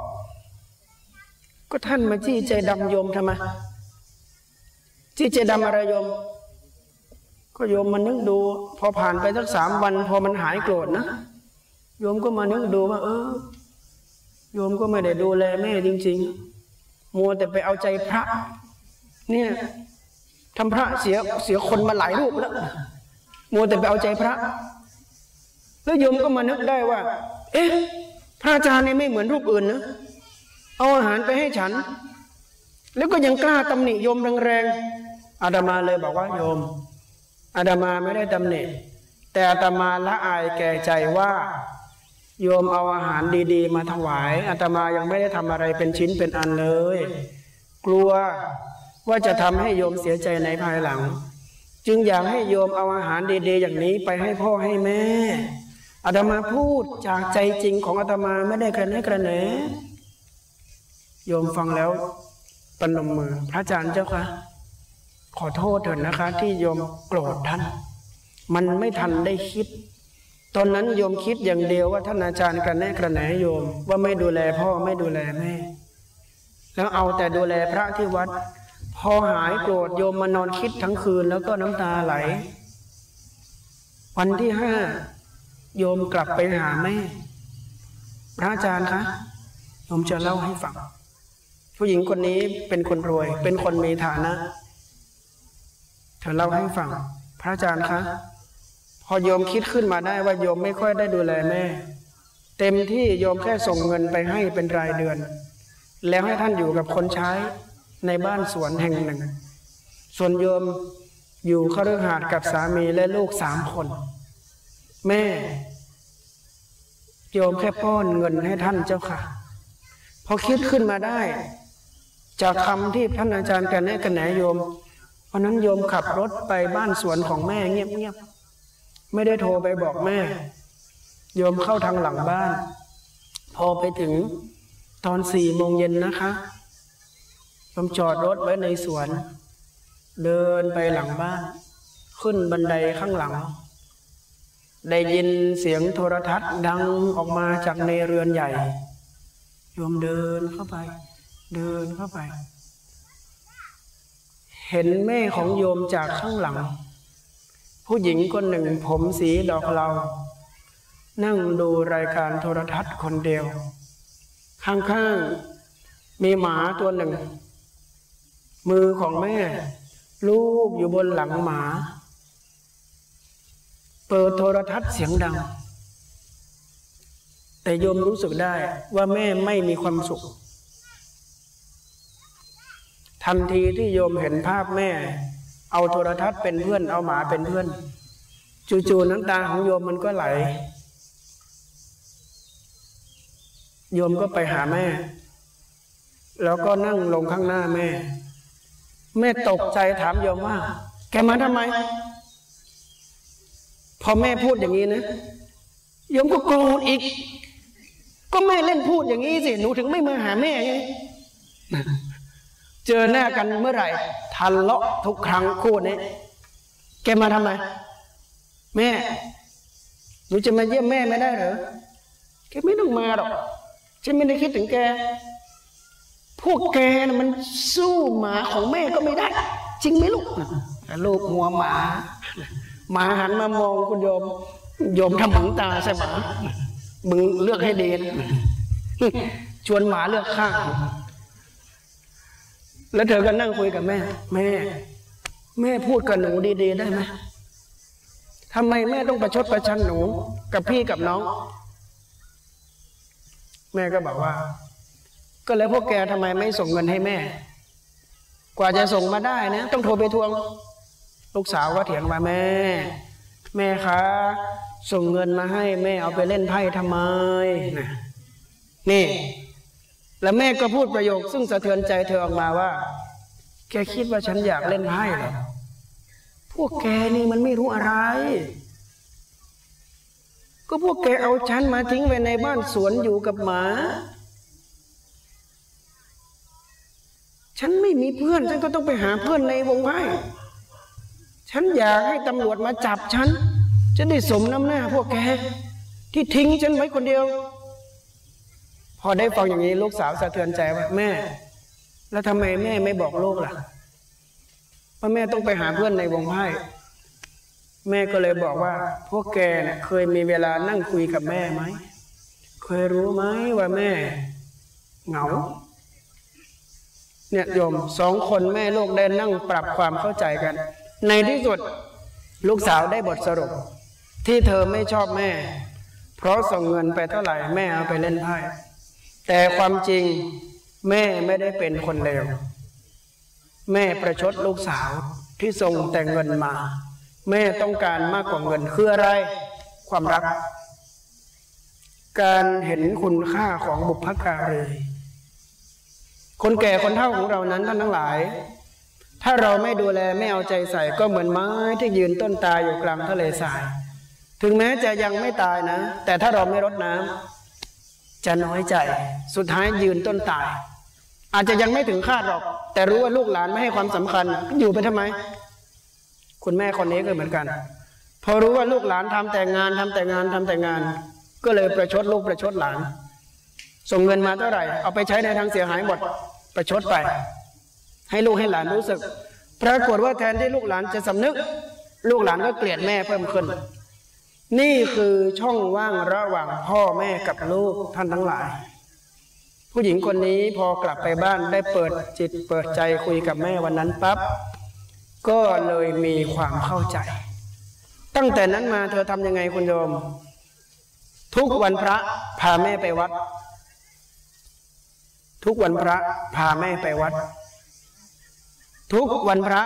ก็ท่านมาจี้ใจดำโยมทำไมจี้ใจดำอะไรโยมก็โยมมานึกดูพอผ่านไปสักสามวันพอมันหายโกรธนะโยมก็มานึกดูว่าเออโยมก็ไม่ได้ดูแลแม่จริงๆมัวแต่ไปเอาใจพระเนี่ยทำพระเสียเสียคนมาหลายรูปแล้วมัวแต่ไปเอาใจพระแล้วโยมก็มานึกได้ว่าเอ๊ะพระอาจารย์นี่ไม่เหมือนรูปอื่นนะเอาอาหารไปให้ฉันแล้วก็ยังกล้าตำหนิโยมแรงๆอาตมาเลยบอกว่าโยมอาตมาไม่ได้ตำหนิแต่อาตมาละอายแก่ใจว่าโยมเอาอาหารดีๆมาถวายอาตมายังไม่ได้ทำอะไรเป็นชิ้นเป็นอันเลยกลัวว่าจะทำให้โยมเสียใจในภายหลังจึงอยากให้โยมเอาอาหารดีๆอย่างนี้ไปให้พ่อให้แม่อาตมาพูดจากใจจริงของอาตมาไม่ได้กระแนะกระแหนโยมฟังแล้วปนมมือพระอาจารย์เจ้าค่ะขอโทษเถิดนะคะที่โยมโกรธท่านมันไม่ทันได้คิดตอนนั้นโยมคิดอย่างเดียวว่าท่านอาจารย์กระแนะกระแหนโยมว่าไม่ดูแลพ่อไม่ดูแลแม่แล้วเอาแต่ดูแลพระที่วัดพอหายโกรธโยมมานอนคิดทั้งคืนแล้วก็น้ำตาไหลวันที่ห้าโยมกลับไปหาแม่พระอาจารย์คะโยมจะเล่าให้ฟังผู้หญิงคนนี้เป็นคนรวยเป็นคนมีฐานะเธอเล่าให้ฟังพระอาจารย์คะพอโยมคิดขึ้นมาได้ว่าโยมไม่ค่อยได้ดูแลแม่เต็มที่โยมแค่ส่งเงินไปให้เป็นรายเดือนแล้วให้ท่านอยู่กับคนใช้ในบ้านสวนแห่งหนึ่งส่วนโยมอยู่คฤหาสน์กับสามีและลูกสามคนแม่โยมแค่ป้อนเงินให้ท่านเจ้าค่ะพอคิดขึ้นมาได้จากคำที่ท่านอาจารย์กันแนะกันแหนโยมเพราะนั้นโยมขับรถไปบ้านสวนของแม่เงียบๆไม่ได้โทรไปบอกแม่โยมเข้าทางหลังบ้านพอไปถึงตอนสี่โมงเย็นนะคะโยมจอดรถไว้ในสวนเดินไปหลังบ้านขึ้นบันไดข้างหลังได้ยินเสียงโทรทัศน์ดังออกมาจากในเรือนใหญ่โยมเดินเข้าไปเดินเข้าไปเห็นแม่ของโยมจากข้างหลังผู้หญิงคนหนึ่งผมสีดอกเหลานั่งดูรายการโทรทัศน์คนเดียวข้างๆมีหมาตัวหนึ่งมือของแม่ลูบอยู่บนหลังหมาเปิดโทรทัศน์เสียงดังแต่โยมรู้สึกได้ว่าแม่ไม่มีความสุขทันทีที่โยมเห็นภาพแม่เอาโทรทัศน์เป็นเพื่อนเอาหมาเป็นเพื่อนจู่ๆน้ำตาของโยมมันก็ไหลโยมก็ไปหาแม่แล้วก็นั่งลงข้างหน้าแม่แม่ตกใจถามโยมว่าแกมาทำไมพอแม่พูดอย่างนี้นะโยมก็โกรธอีกก็แม่เล่นพูดอย่างนี้สิหนูถึงไม่มาหาแม่ไงเจอหน้ากันเมื่อไหร่ทะเลาะทุกครั้งคู่นี้แกมาทำไมแม่หนูจะมาเยี่ยมแม่ไม่ได้เหรอแกไม่ต้องมาหรอกฉันไม่ได้คิดถึงแกพวกแกนะมันสู้หมาของแม่ก็ไม่ได้จริงไหมลูกลูกหัวหมาหมาหันมามองคุณโยมโยมทำหมึงตาใช่ไหมมึงเลือกให้ดีนะชวนหมาเลือกข้างแล้วเธอก็นั่งคุยกับแม่แม่แม่พูดกับหนูดีๆได้ไหมทำไมแม่ต้องประชดประชันหนูกับพี่กับน้องแม่ก็บอกว่าก็แล้วพวกแกทำไมไม่ส่งเงินให้แม่กว่าจะส่งมาได้นะต้องโทรไปทวงลูกสาวก็เถียงว่าแม่แม่คะส่งเงินมาให้แม่เอาไปเล่นไพ่ทำไมนะนี่แล้วแม่ก็พูดประโยคซึ่งสะเทือนใจเธอออกมาว่าแกคิดว่าฉันอยากเล่นไพ่เหรอพวกแกนี่มันไม่รู้อะไรก็พวกแกเอาฉันมาทิ้งไว้ในบ้านสวนอยู่กับหมาฉันไม่มีเพื่อนฉันก็ต้องไปหาเพื่อนในวงไพ่ฉันอยากให้ตำรวจมาจับฉันจะได้สมน้ำหน้าพวกแกที่ทิ้งฉันไว้คนเดียวพอได้ฟังอย่างนี้ลูกสาวสะเทือนใจว่าแม่แล้วทำไมแม่ไม่บอกลูกล่ะว่าแม่ต้องไปหาเพื่อนในวงไพ่แม่ก็เลยบอกว่าพวกแกเนี่ยเคยมีเวลานั่งคุยกับแม่ไหมเคยรู้ไหมว่าแม่เหงาเนี่ยโยมสองคนแม่ลูกได้นั่งปรับความเข้าใจกันในที่สุดลูกสาวได้บทสรุปที่เธอไม่ชอบแม่เพราะส่งเงินไปเท่าไหร่แม่เอาไปเล่นไพ่แต่ความจริงแม่ไม่ได้เป็นคนเลวแม่ประชดลูกสาวที่ส่งแต่เงินมาแม่ต้องการมากกว่าเงินคืออะไรความรักการเห็นคุณค่าของบุพการีคนแก่คนเฒ่าของเรานั้นท่านทั้งหลายถ้าเราไม่ดูแลไม่เอาใจใส่ก็เหมือนไม้ที่ยืนต้นตายอยู่กลางทะเลทรายถึงแม้จะยังไม่ตายนะแต่ถ้าเราไม่รดน้ำจะน้อยใจสุดท้ายยืนต้นตายอาจจะยังไม่ถึงคาดหรอกแต่รู้ว่าลูกหลานไม่ให้ความสำคัญอยู่ไปทำไมคุณแม่คนนี้ก็เหมือนกันพอรู้ว่าลูกหลานทำแต่งานทำแต่งานทำแต่งานก็เลยประชดลูกประชดหลานส่งเงินมาเท่าไหร่เอาไปใช้ในทางเสียหายหมดประชดไปให้ลูกให้หลานรู้สึกปรากฏว่าแทนที่ลูกหลานจะสำนึกลูกหลานก็เกลียดแม่เพิ่มขึ้นนี่คือช่องว่างระหว่างพ่อแม่กับลูกท่านทั้งหลายผู้หญิงคนนี้พอกลับไปบ้านได้เปิดจิตเปิดใจคุยกับแม่วันนั้นปั๊บก็เลยมีความเข้าใจตั้งแต่นั้นมาเธอทำยังไงคุณโยมทุกวันพระพาแม่ไปวัดทุกวันพระพาแม่ไปวัดทุกวันพระ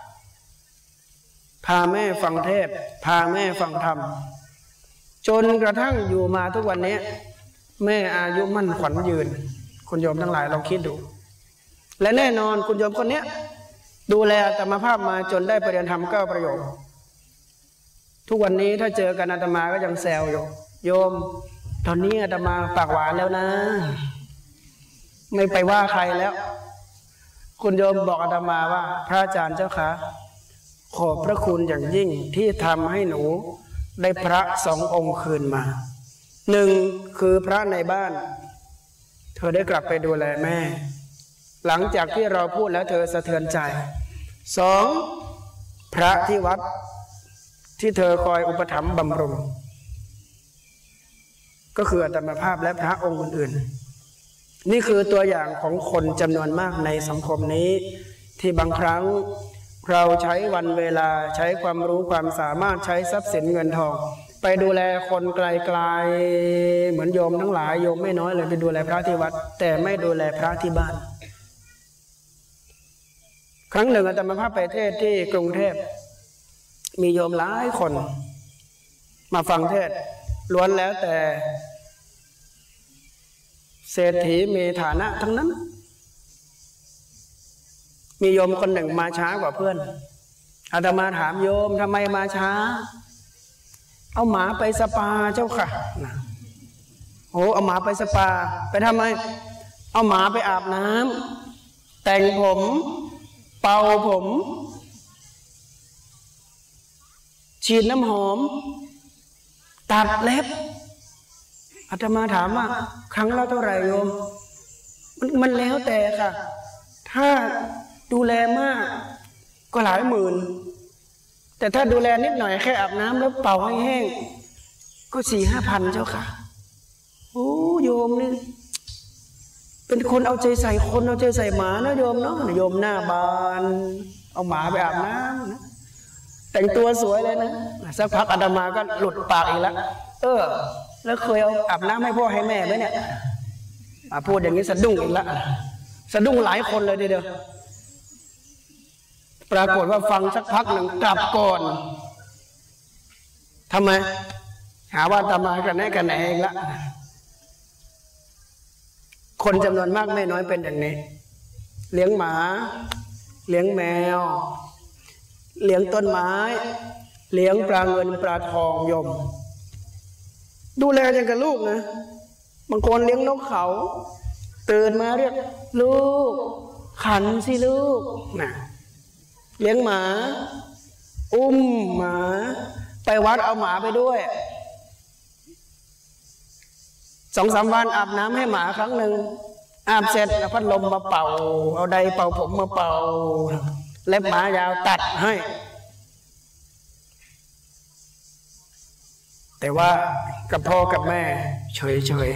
พาแม่ฟังเทศพาแม่ฟังธรรมจนกระทั่งอยู่มาทุกวันนี้แม่อายุมั่นขวัญยืนคุณโยมทั้งหลายลองคิดดูและแน่นอนคุณโยมคนนี้ดูแลอาตมาภาพมาจนได้ปริญญาธรรมเก้าประโยคทุกวันนี้ถ้าเจอกันอาตมาก็ยังแซวอยู่โยมตอนนี้อาตมาปากหวานแล้วนะไม่ไปว่าใครแล้วคุณโยมบอกอาตมาว่าพระอาจารย์เจ้าคะขอบพระคุณอย่างยิ่งที่ทำให้หนูได้พระสององค์คืนมาหนึ่งคือพระในบ้านเธอได้กลับไปดูแลแม่หลังจากที่เราพูดแล้วเธอสะเทือนใจสองพระที่วัดที่เธอคอยอุปถัมภ์บำรุงก็คืออาตมาภาพและพระองค์อื่นๆนี่คือตัวอย่างของคนจำนวนมากในสังคมนี้ที่บางครั้งเราใช้วันเวลาใช้ความรู้ความสามารถใช้ทรัพย์สินเงินทองไปดูแลคนไกลๆเหมือนโยมทั้งหลายโยมไม่น้อยเลยไปดูแลพระที่วัดแต่ไม่ดูแลพระที่บ้านครั้งหนึ่งอาตมาภาพไปเทศที่กรุงเทพมีโยมหลายคนมาฟังเทศล้วนแล้วแต่เศรษฐีมีฐานะทั้งนั้นมีโยมคนหนึ่งมาช้ากว่าเพื่อนอาตมาถามโยมทำไมมาช้าเอาหมาไปสปาเจ้าค่ะโอ้เอาหมาไปสปาไปทำไมเอาหมาไปอาบน้ำแต่งผมเป่าผมฉีดน้ำหอมตัดเล็บอาตมาถามว่าครั้งละเท่าไหร่โยมมันมันแล้วแต่ค่ะถ้าดูแลมากก็หลายหมื่นแต่ถ้าดูแลนิดหน่อยแค่อาบน้ำแล้วเป่าให้แห้งก็สี่ห้าพันเจ้าค่ะโอ้โยมนี่เป็นคนเอาใจใส่คนเอาใจใส่หมานะโยมเนาะโยมหน้าบานเอาหมาไปอาบน้ำนะแต่งตัวสวยเลยนะสักพักอาตมาก็หลุดปากอีกแล้วเออแล้วเคยเอาอาบน้ำให้พ่อให้แม่ไหมเนี่ยพูดอย่างนี้สะดุ้งอีกแล้วสะดุ้งหลายคนเลยเดียวปรากฏว่าฟังสักพักหนึ่งกลับก่อนทำไมหาว่าอาตมากันแน่กันแน่เองละคนจำนวนมากไม่น้อยเป็นอย่างนี้เลี้ยงหมาเลี้ยงแมวเลี้ยงต้นไม้เลี้ยงปลาเงินปลาทองโยมดูแลอย่างกับลูกนะบางคนเลี้ยงนกเขาตื่นมาเรียกลูกขันสิลูกนะเลี้ยงหมาอุ้มหมาไปวัดเอาหมาไปด้วยสองสามวันอาบน้ำให้หมาครั้งหนึ่งอาบเสร็จเอาพัดลมมาเป่าเอาไดเป่าผมมาเป่าเล็บหมายาวตัดให้แต่ว่ากับพ่อกับแม่เฉยเฉย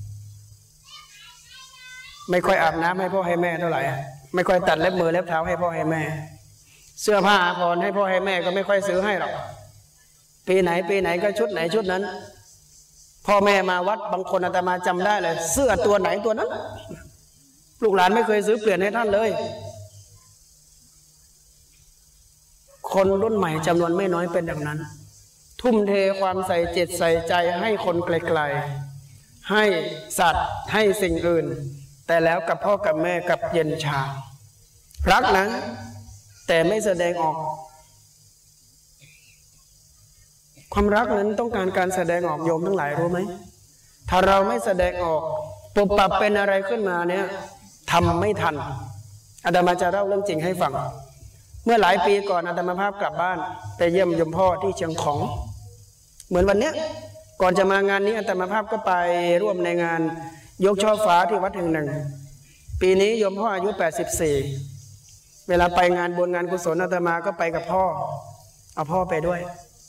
ไม่ค่อยอาบน้ำให้พ่อให้แม่เท่าไหร่ไม่ค่อยตัดเล็บมือเล็บเท้าให้พ่อให้แม่เสื้อผ้าอาภรณ์ให้พ่อให้แม่ก็ไม่ค่อยซื้อให้หรอกปีไหนปีไหนก็ชุดไหนชุดนั้นพ่อแม่มาวัดบางคนอาตมาจำได้เลยเสื้อตัวไหนตัวนั้นลูกหลานไม่เคยซื้อเปลี่ยนให้ท่านเลยคนรุ่นใหม่จำนวนไม่น้อยเป็นอย่างนั้นทุ่มเทความใส่จิตใส่ใจให้คนไกลๆให้สัตว์ให้สิ่งอื่นแต่แล้วกับพ่อกับแม่กับเย็นชารักนะแต่ไม่แสดงออกความรักนั้นต้องการการแสดงออกโยมทั้งหลายรู้ไหมถ้าเราไม่แสดงออกปุบปับเป็นอะไรขึ้นมาเนี่ยทำไม่ทันอาตมาจะเล่าเรื่องจริงให้ฟังเมื่อหลายปีก่อนอาตมาภาพกลับบ้านไปเยี่ยมโยมพ่อที่เชียงของเหมือนวันเนี้ยก่อนจะมางานนี้อาตมาภาพก็ไปร่วมในงานยกช่อฟ้าที่วัดแห่งหนึ่งปีนี้โยมพ่ออายุแปดสิบสี่เวลาไปงานบุญงานกุศลอาตมาก็ไปกับพ่อเอาพ่อไปด้วย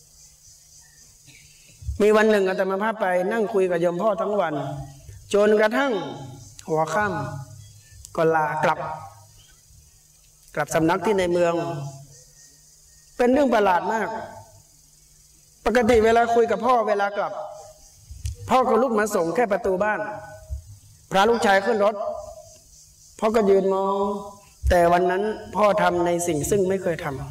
มีวันหนึ่งอาตมาภาพไปนั่งคุยกับโยมพ่อทั้งวันจนกระทั่งหัวค่ำก็ลากลับกลับสำนักที่ในเมืองเป็นเรื่องประหลาดมากปกติเวลาคุยกับพ่อเวลากลับพ่อก็ลุกมาส่งแค่ประตูบ้านพระลูกชายขึ้นรถพ่อก็ยืนมองแต่วันนั้นพ่อทำในสิ่งซึ่งไม่เคยทำ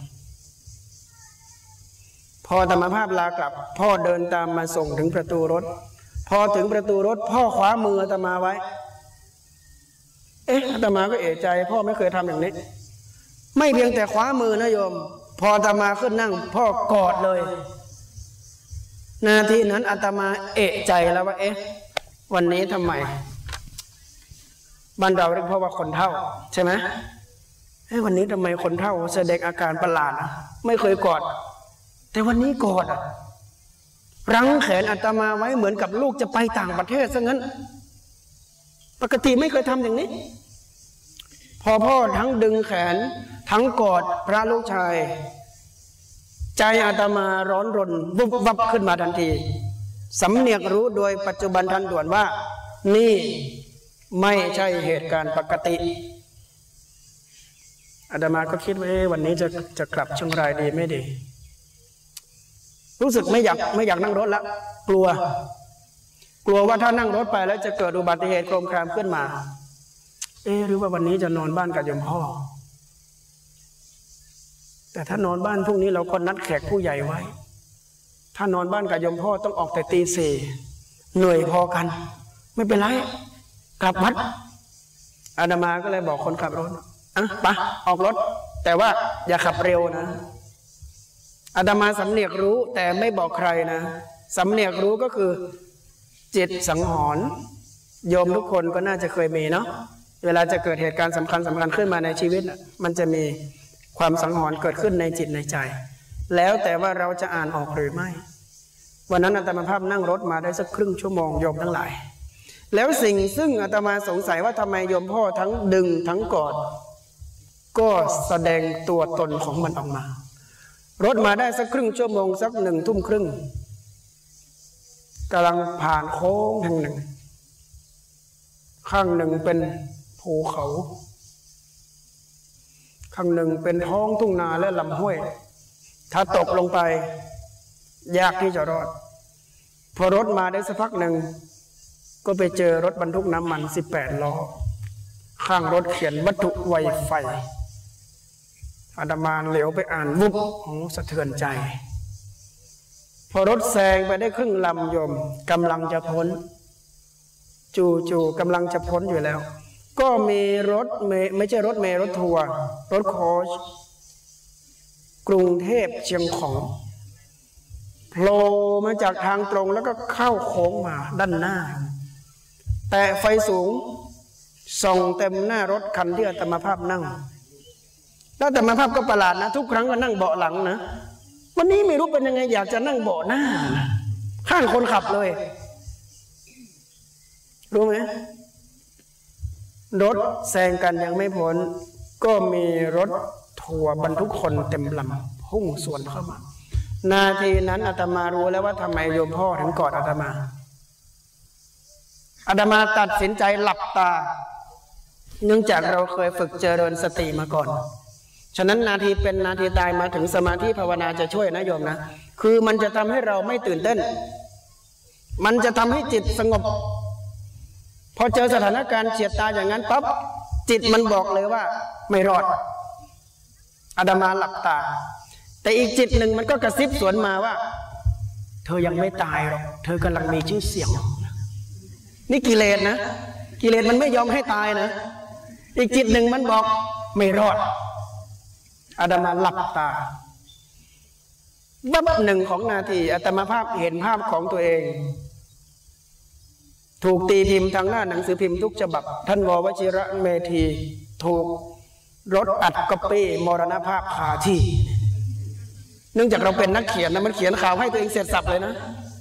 พอธรรมภาพลากลับพ่อเดินตามมาส่งถึงประตูรถพอถึงประตูรถพ่อคว้ามืออาตมาไว้เอ๊ะอาตมาก็เอะใจพ่อไม่เคยทำอย่างนี้ไม่เพียงแต่คว้ามือนะโยมพออาตมาขึ้นนั่งพ่อกอดเลยนาทีนั้นอาตมาเอะใจแล้วว่าเอ๊ะวันนี้ทำไมบ้านเราเรียกพ่อว่าคนเฒ่าใช่ไหมเฮ้ยวันนี้ทำไมคนเฒ่าแสดงอาการประหลาดนะไม่เคยกอดแต่วันนี้กอดอ่ะรั้งแขนอาตมาไว้เหมือนกับลูกจะไปต่างประเทศซะงั้นปกติไม่เคยทำอย่างนี้พอพ่อทั้งดึงแขนทั้งกอดพระลูกชายใจอาตมาร้อนรนวุบวับขึ้นมาทันทีสำเนียกรู้โดยปัจจุบันทันด่วนว่านี่ไม่ใช่เหตุการณ์ปกติอาตมาก็คิดว่าวันนี้จะจะกลับเชียงรายดีไม่ดีรู้สึกไม่อยากไม่อยากนั่งรถละกลัวกลัวว่าถ้านั่งรถไปแล้วจะเกิดอุบัติเหตุโครมครามขึ้นมาเอ๊ะหรือว่าวันนี้จะนอนบ้านกับโยมพ่อแต่ถ้านอนบ้านพรุ่งนี้เราก็นัดแขกผู้ใหญ่ไว้ถ้านอนบ้านกับโยมพ่อต้องออกแต่ตีสี่เหนื่อยพอกันไม่เป็นไรกลับวัดอาตมาก็เลยบอกคนขับรถอ่ะไปออกรถแต่ว่าอย่าขับเร็วนะอาตมาสำเนียกรู้แต่ไม่บอกใครนะสำเนียกรู้ก็คือจิตสังหรณ์โยมทุกคนก็น่าจะเคยมีเนาะเวลาจะเกิดเหตุการณ์สำคัญสำคัญขึ้นมาในชีวิตมันจะมีความสังหรณ์เกิดขึ้นในจิตในใจแล้วแต่ว่าเราจะอ่านออกหรือไม่วันนั้นอาตมาภาพนั่งรถมาได้สักครึ่งชั่วโมงโยมทั้งหลายแล้วสิ่งซึ่งอาตมาสงสัยว่าทำไมโยมพ่อทั้งดึงทั้งกอดก็แสดงตัวตนของมันออกมารถมาได้สักครึ่งชั่วโมงสักหนึ่งทุ่มครึ่งกำลังผ่านโค้งแห่งหนึ่งข้างหนึ่งเป็นภูเขาข้างหนึ่งเป็นท้องทุ่งนาและลำห้วยถ้าตกลงไปยากที่จะรอดพอรถมาได้สักพักหนึ่งก็ไปเจอรถบรรทุกน้ำมันสิบแปดล้อข้างรถเขียนวัตถุไวไฟอาตมาเหลียวไปอ่านวุบของสะเทือนใจพอรถแซงไปได้ครึ่งลำโยมกำลังจะพ้นจู่ๆกำลังจะพ้นอยู่แล้วก็มีรถเมย์ไม่ใช่รถเมย์รถทัวร์รถโค้ชกรุงเทพเชียงของโผล่มาจากทางตรงแล้วก็เข้าโค้งมาด้านหน้าแต่ไฟสูงส่องเต็มหน้ารถคันที่อาตมาภาพนั่งแล้วอาตมาภาพก็ประหลาดนะทุกครั้งก็นั่งเบาะหลังนะวันนี้ไม่รู้เป็นยังไงอยากจะนั่งเบาะหน้าข้างคนขับเลยรู้ไหมรถแซงกันยังไม่พ้นก็มีรถทัวร์บรรทุกคนเต็มลำพุ่งสวนเข้ามานาทีนั้นอาตมารู้แล้วว่าทำไมโยมพ่อถึงกอดอาตมาอาตมาตัดสินใจหลับตาเนื่องจากเราเคยฝึกเจริญสติมาก่อนฉะนั้นนาทีเป็นนาทีตายมาถึงสมาธิภาวนาจะช่วยนะโยมนะคือมันจะทำให้เราไม่ตื่นเต้นมันจะทำให้จิตสงบพอเจอสถานการณ์เฉียดตายอย่างนั้นปั๊บจิตมันบอกเลยว่าไม่รอดอาตมาหลับตาแต่อีกจิตหนึ่งมันก็กระซิบสวนมาว่าเธอยังไม่ตายหรอกเธอกำลังมีชื่อเสียงนี่กิเลสนะกิเลสมันไม่ยอมให้ตายนะอีกจิตหนึ่งมันบอกไม่รอดอาตมาหลับตาวับหนึ่งของนาทีอาตมาภาพเห็นภาพของตัวเองถูกตีพิมพ์ทางหน้าหนังสือพิมพ์ทุกฉบับท่านววชิระเมธีถูกรถอัดก๊อปปี้มรณภาพคาที่เนื่องจากเราเป็นนักเขียนนะมันเขียนข่าวให้ตัวเองเสร็จสับเลยนะ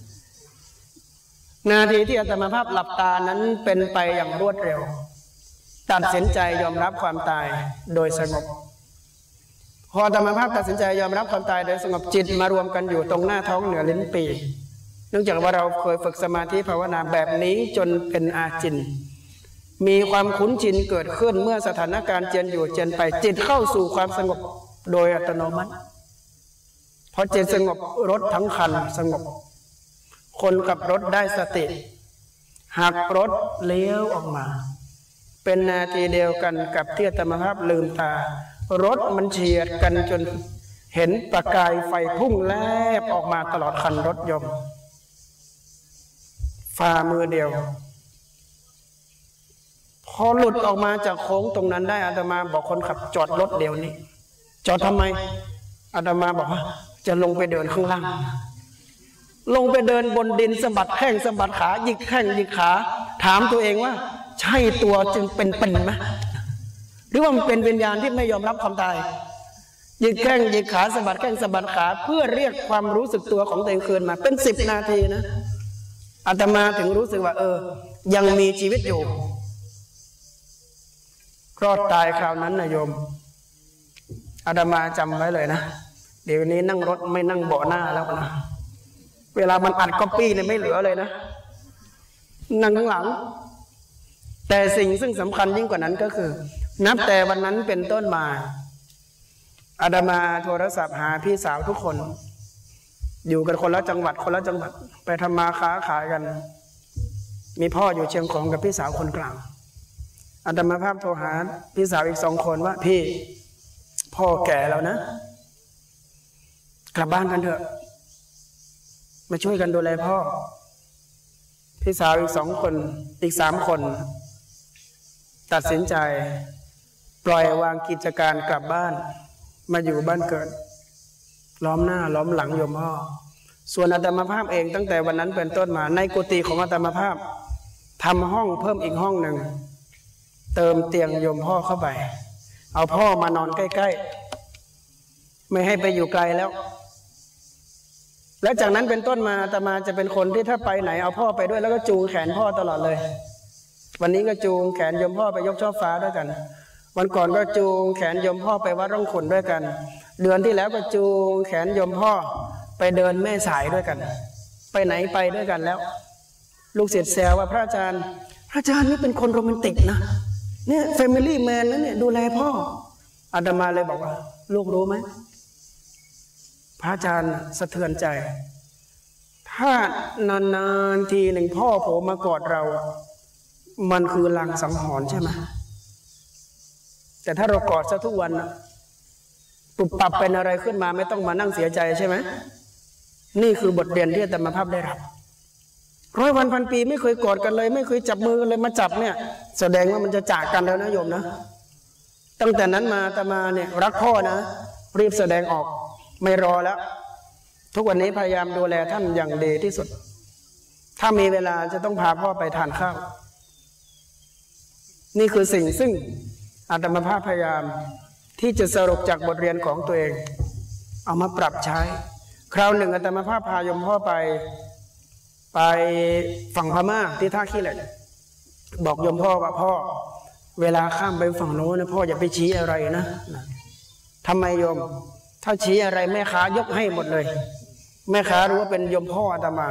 นาทีที่อาตมาภาพหลับตานั้นเป็นไปอย่างรวดเร็วตัดสินใจยอมรับความตายโดยสงบพออาตมาภาพตัดสินใจยอมรับความตายโดยสงบจิตมารวมกันอยู่ตรงหน้าท้องเหนือลิ้นปี่เนื่องจากว่าเราเคยฝึกสมาธิภาวนาแบบนี้จนเป็นอาจินมีความคุ้นชินเกิดขึ้นเมื่อสถานการณ์เจียนอยู่เจียนไปจิตเข้าสู่ความสงบโดยอัตโนมัติพอจิตสงบรถทั้งคันสงบคนกับรถได้สติหักรถเลี้ยวออกมาเป็นนาทีเดียวกันกับที่อาตมาภาพลืมตารถมันเฉียดกันจนเห็นประกายไฟพุ่งแลบออกมาตลอดคันรถยนต์ฝ่ามือเดียวพอหลุดออกมาจากโค้งตรงนั้นได้อาตมาบอกคนขับจอดรถเดี๋ยวนี้จอดทำไมอาตมาบอกว่าจะลงไปเดินข้างล่างลงไปเดินบนดินสะบัดแข้งสะบัดขาหยิกแข้งหยิกขาถามตัวเองว่าใช่ตัวจึงเป็นเป็นไหมหรือว่ามันเป็นวิญญาณที่ไม่ยอมรับความตายหยิกแข้งหยิกขาสะบัดแข้งสะบัดขาเพื่อเรียกความรู้สึกตัวของตัวเองคืนมาเป็นสิบนาทีนะอาตมาถึงรู้สึกว่าเออยังมีชีวิตอยู่รอดตายคราวนั้นนะโยมอาตมาจำไว้เลยนะเดี๋ยวนี้นั่งรถไม่นั่งเบาะหน้าแล้วนะเวลามันอัดก๊อปปี้เนี่ยไม่เหลือเลยนะนั่งข้างหลังแต่สิ่งซึ่งสำคัญยิ่งกว่านั้นก็คือนับแต่วันนั้นเป็นต้นมาอาตมาโทรศัพท์หาพี่สาวทุกคนอยู่กันคนละจังหวัดคนละจังหวัดไปทำมาค้าขายกันมีพ่ออยู่เชียงของกับพี่สาวคนกลางอาตมาภาพโทรหาพี่สาวอีกสองคนว่าพี่พ่อแก่แล้วนะกลับบ้านกันเถอะมาช่วยกันดูแลพ่อพี่สาวอีกสองคนอีกสามคนตัดสินใจปล่อยวางกิจการกลับบ้านมาอยู่บ้านเกิดล้อมหน้าล้อมหลังโยมพ่อส่วนอาตมาภาพเองตั้งแต่วันนั้นเป็นต้นมาในกุฏิของอาตมาภาพทำห้องเพิ่มอีกห้องหนึ่งเติมเตียงโยมพ่อเข้าไปเอาพ่อมานอนใกล้ๆไม่ให้ไปอยู่ไกลแล้วแล้วจากนั้นเป็นต้นมาอาตมาจะเป็นคนที่ถ้าไปไหนเอาพ่อไปด้วยแล้วก็จูงแขนพ่อตลอดเลยวันนี้ก็จูงแขนโยมพ่อไปยกช่อฟ้าด้วยกันวันก่อนก็จูงแขนโยมพ่อไปวัดร่องขุ่นด้วยกันเดือนที่แล้วก็จูงแขนโยมพ่อไปเดินแม่สายด้วยกันไปไหนไปด้วยกันแล้วลูกศิษย์แซวว่าพระอาจารย์พระอาจารย์นี่เป็นคนโรแมนติกนะเนี่ยแฟมิลี่แมนนะเนี่ยดูแลพ่ออาตมาเลยบอกว่าลูกรู้ไหมพระอาจารย์สะเทือนใจถ้านานๆทีหนึ่งพ่อผมมากอดเรามันคือลางสังหรณ์ใช่ไหมแต่ถ้าเรากอดซะทุกวันปุบปับเป็นอะไรขึ้นมาไม่ต้องมานั่งเสียใจใช่ไหมนี่คือบทเรียนที่อาตมาภาพได้รับร้อยวันพันปีไม่เคยกอดกันเลยไม่เคยจับมือกันเลยมาจับเนี่ยแสดงว่ามันจะจากกันแล้วนะโยมนะตั้งแต่นั้นมาอาตมาเนี่ยรักพ่อนะรีบแสดงออกไม่รอแล้วทุกวันนี้พยายามดูแลท่านอย่างดีที่สุดถ้ามีเวลาจะต้องพาพ่อไปทานข้าวนี่คือสิ่งซึ่งอาตมาภาพพยายามที่จะสรุปจากบทเรียนของตัวเองเอามาปรับใช้คราวหนึ่งอาตมาภาพพาโยมพ่อไปไปฝั่งพม่าที่ท่าขี้เหล็กบอกโยมพ่อว่าพ่อเวลาข้ามไปฝั่งโน้นนะพ่ออย่าไปชี้อะไรนะทำไมโยมถ้าชี้อะไรแม่ค้ายกให้หมดเลยแม่ค้ารู้ว่าเป็นโยมพ่ออาตมา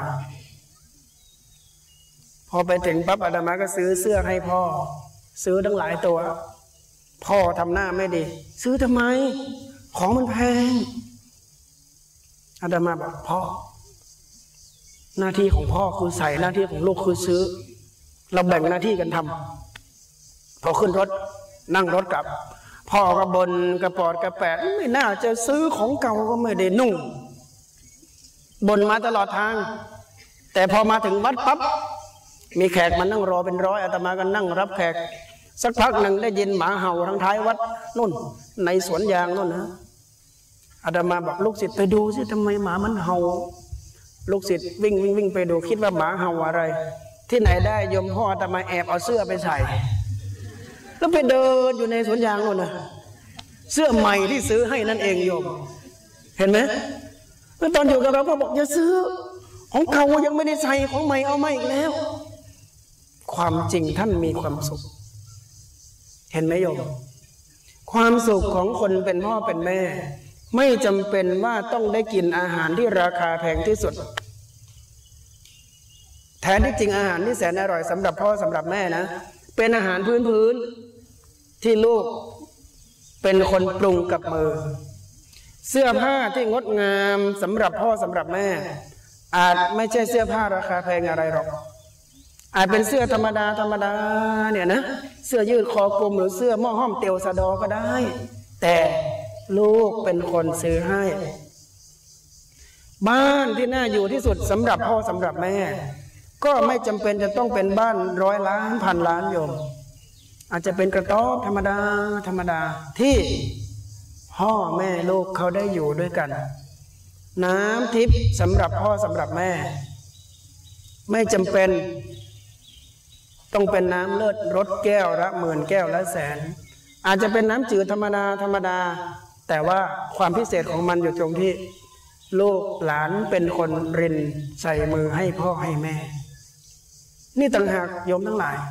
พอไปถึงปั๊บอาตมาก็ซื้อเสื้อให้พ่อซื้อทั้งหลายตัวพ่อทำหน้าไม่ดีซื้อทำไมของมันแพงอาตมาบอกพ่อหน้าที่ของพ่อคือใส่หน้าที่ของลูกคือซื้อเราแบ่งหน้าที่กันทำพอขึ้นรถนั่งรถกลับพ่อก็บนกระปอดกระแปะไม่น่าจะซื้อของเก่าก็ไม่ได้นุ่งบนมาตลอดทางแต่พอมาถึงวัดปั๊บมีแขกมานั่งรอเป็นร้อยอาตมาก็นั่งรับแขกสักพักหนึ่งได้ยินหมาเห่าทางท้ายวัดนู่นในสวนยางนู่นนะอาตมาบอกลูกศิษย์ไปดูสิทำไมหมามันเห่าลูกศิษย์วิ่งวิ่งวิ่งไปดูคิดว่าหมาเห่าอะไรที่ไหนได้โยมพ่ออาตมาแอบเอาเสื้อไปใส่แล้วไปเดินอยู่ในสวนยางนู่นนะเสื้อใหม่ที่ซื้อให้นั่นเองโยมเห็นไหมแล้วตอนอยู่กับเราก็บอกอย่าซื้อของเก่ายังไม่ได้ใส่ของใหม่เอามาอีกแล้วความจริงท่านมีความสุขเห็นไหมโยมความสุขของคนเป็นพ่อเป็นแม่ไม่จำเป็นว่าต้องได้กินอาหารที่ราคาแพงที่สุดแท้ที่จริงอาหารที่แสนอร่อยสำหรับพ่อสำหรับแม่นะเป็นอาหารพื้นพื้นที่ลูกเป็นคนปรุงกับมือเสื้อผ้าที่งดงามสำหรับพ่อสำหรับแม่อาจไม่ใช่เสื้อผ้าราคาแพงอะไรหรอกอาจเป็นเสื้อธรรมดาธรรมดาเนี่ยนะเสื้อยืดคอกลมหรือเสื้อหม้อห้อมเตียวสะดอก็ได้แต่ลูกเป็นคนซื้อให้บ้านที่น่าอยู่ที่สุดสำหรับพ่อสำหรับแม่ก็ไม่จำเป็นจะต้องเป็นบ้านร้อยล้านพันล้านโยมอาจจะเป็นกระต๊อบธรรมดาธรรมดาที่พ่อแม่ลูกเขาได้อยู่ด้วยกันน้ำทิพย์สำหรับพ่อสำหรับแม่ไม่จำเป็นต้องเป็นน้ำเลิศรสแก้วละหมื่นแก้วละแสนอาจจะเป็นน้ำจืดธรรมดาธรรมดาแต่ว่าความพิเศษของมันอยู่ตรงที่ลูกหลานเป็นคนรินใส่มือให้พ่อให้แม่นี่ต่างหากโยมทั้งหลาย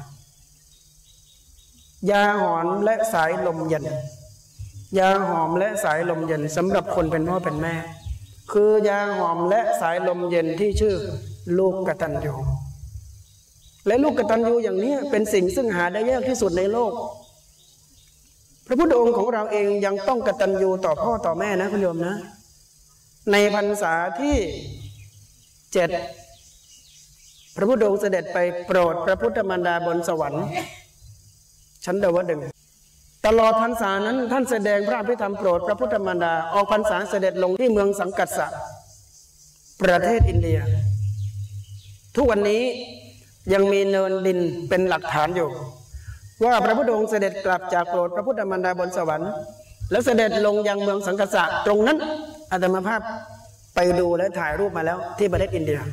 ยาหอมและสายลมเย็นยาหอมและสายลมเย็นสำหรับคนเป็นพ่อเป็นแม่คือยาหอมและสายลมเย็นที่ชื่อลูกกตัญญูและลูกกตัญญูอย่างนี้เป็นสิ่งซึ่งหาได้ยากที่สุดในโลกพระพุทธองค์ของเราเองยังต้องกตัญญูต่อพ่อต่อแม่นะคุณโยมนะในพรรษาที่เจ็ดพระพุทธองค์เสด็จไปโปรดพระพุทธมารดาบนสวรรค์ชั้นดาวดึงส์ตลอดพรรษานั้นท่านแสดงพระอภิธรรมโปรดพระพุทธมารดาออกพรรษาเสด็จลงที่เมืองสังกัสสะประเทศอินเดียทุกวันนี้ยังมีเนินดินเป็นหลักฐานอยู่ว่าพระพุทธองค์เสด็จกลับจากโปรดพระพุทธมารดาบนสวรรค์แล้วเสด็จลงยังเมืองสังกัสสะตรงนั้นอาตมาภาพไปดูและถ่ายรูปมาแล้วที่ประเทศอินเดีย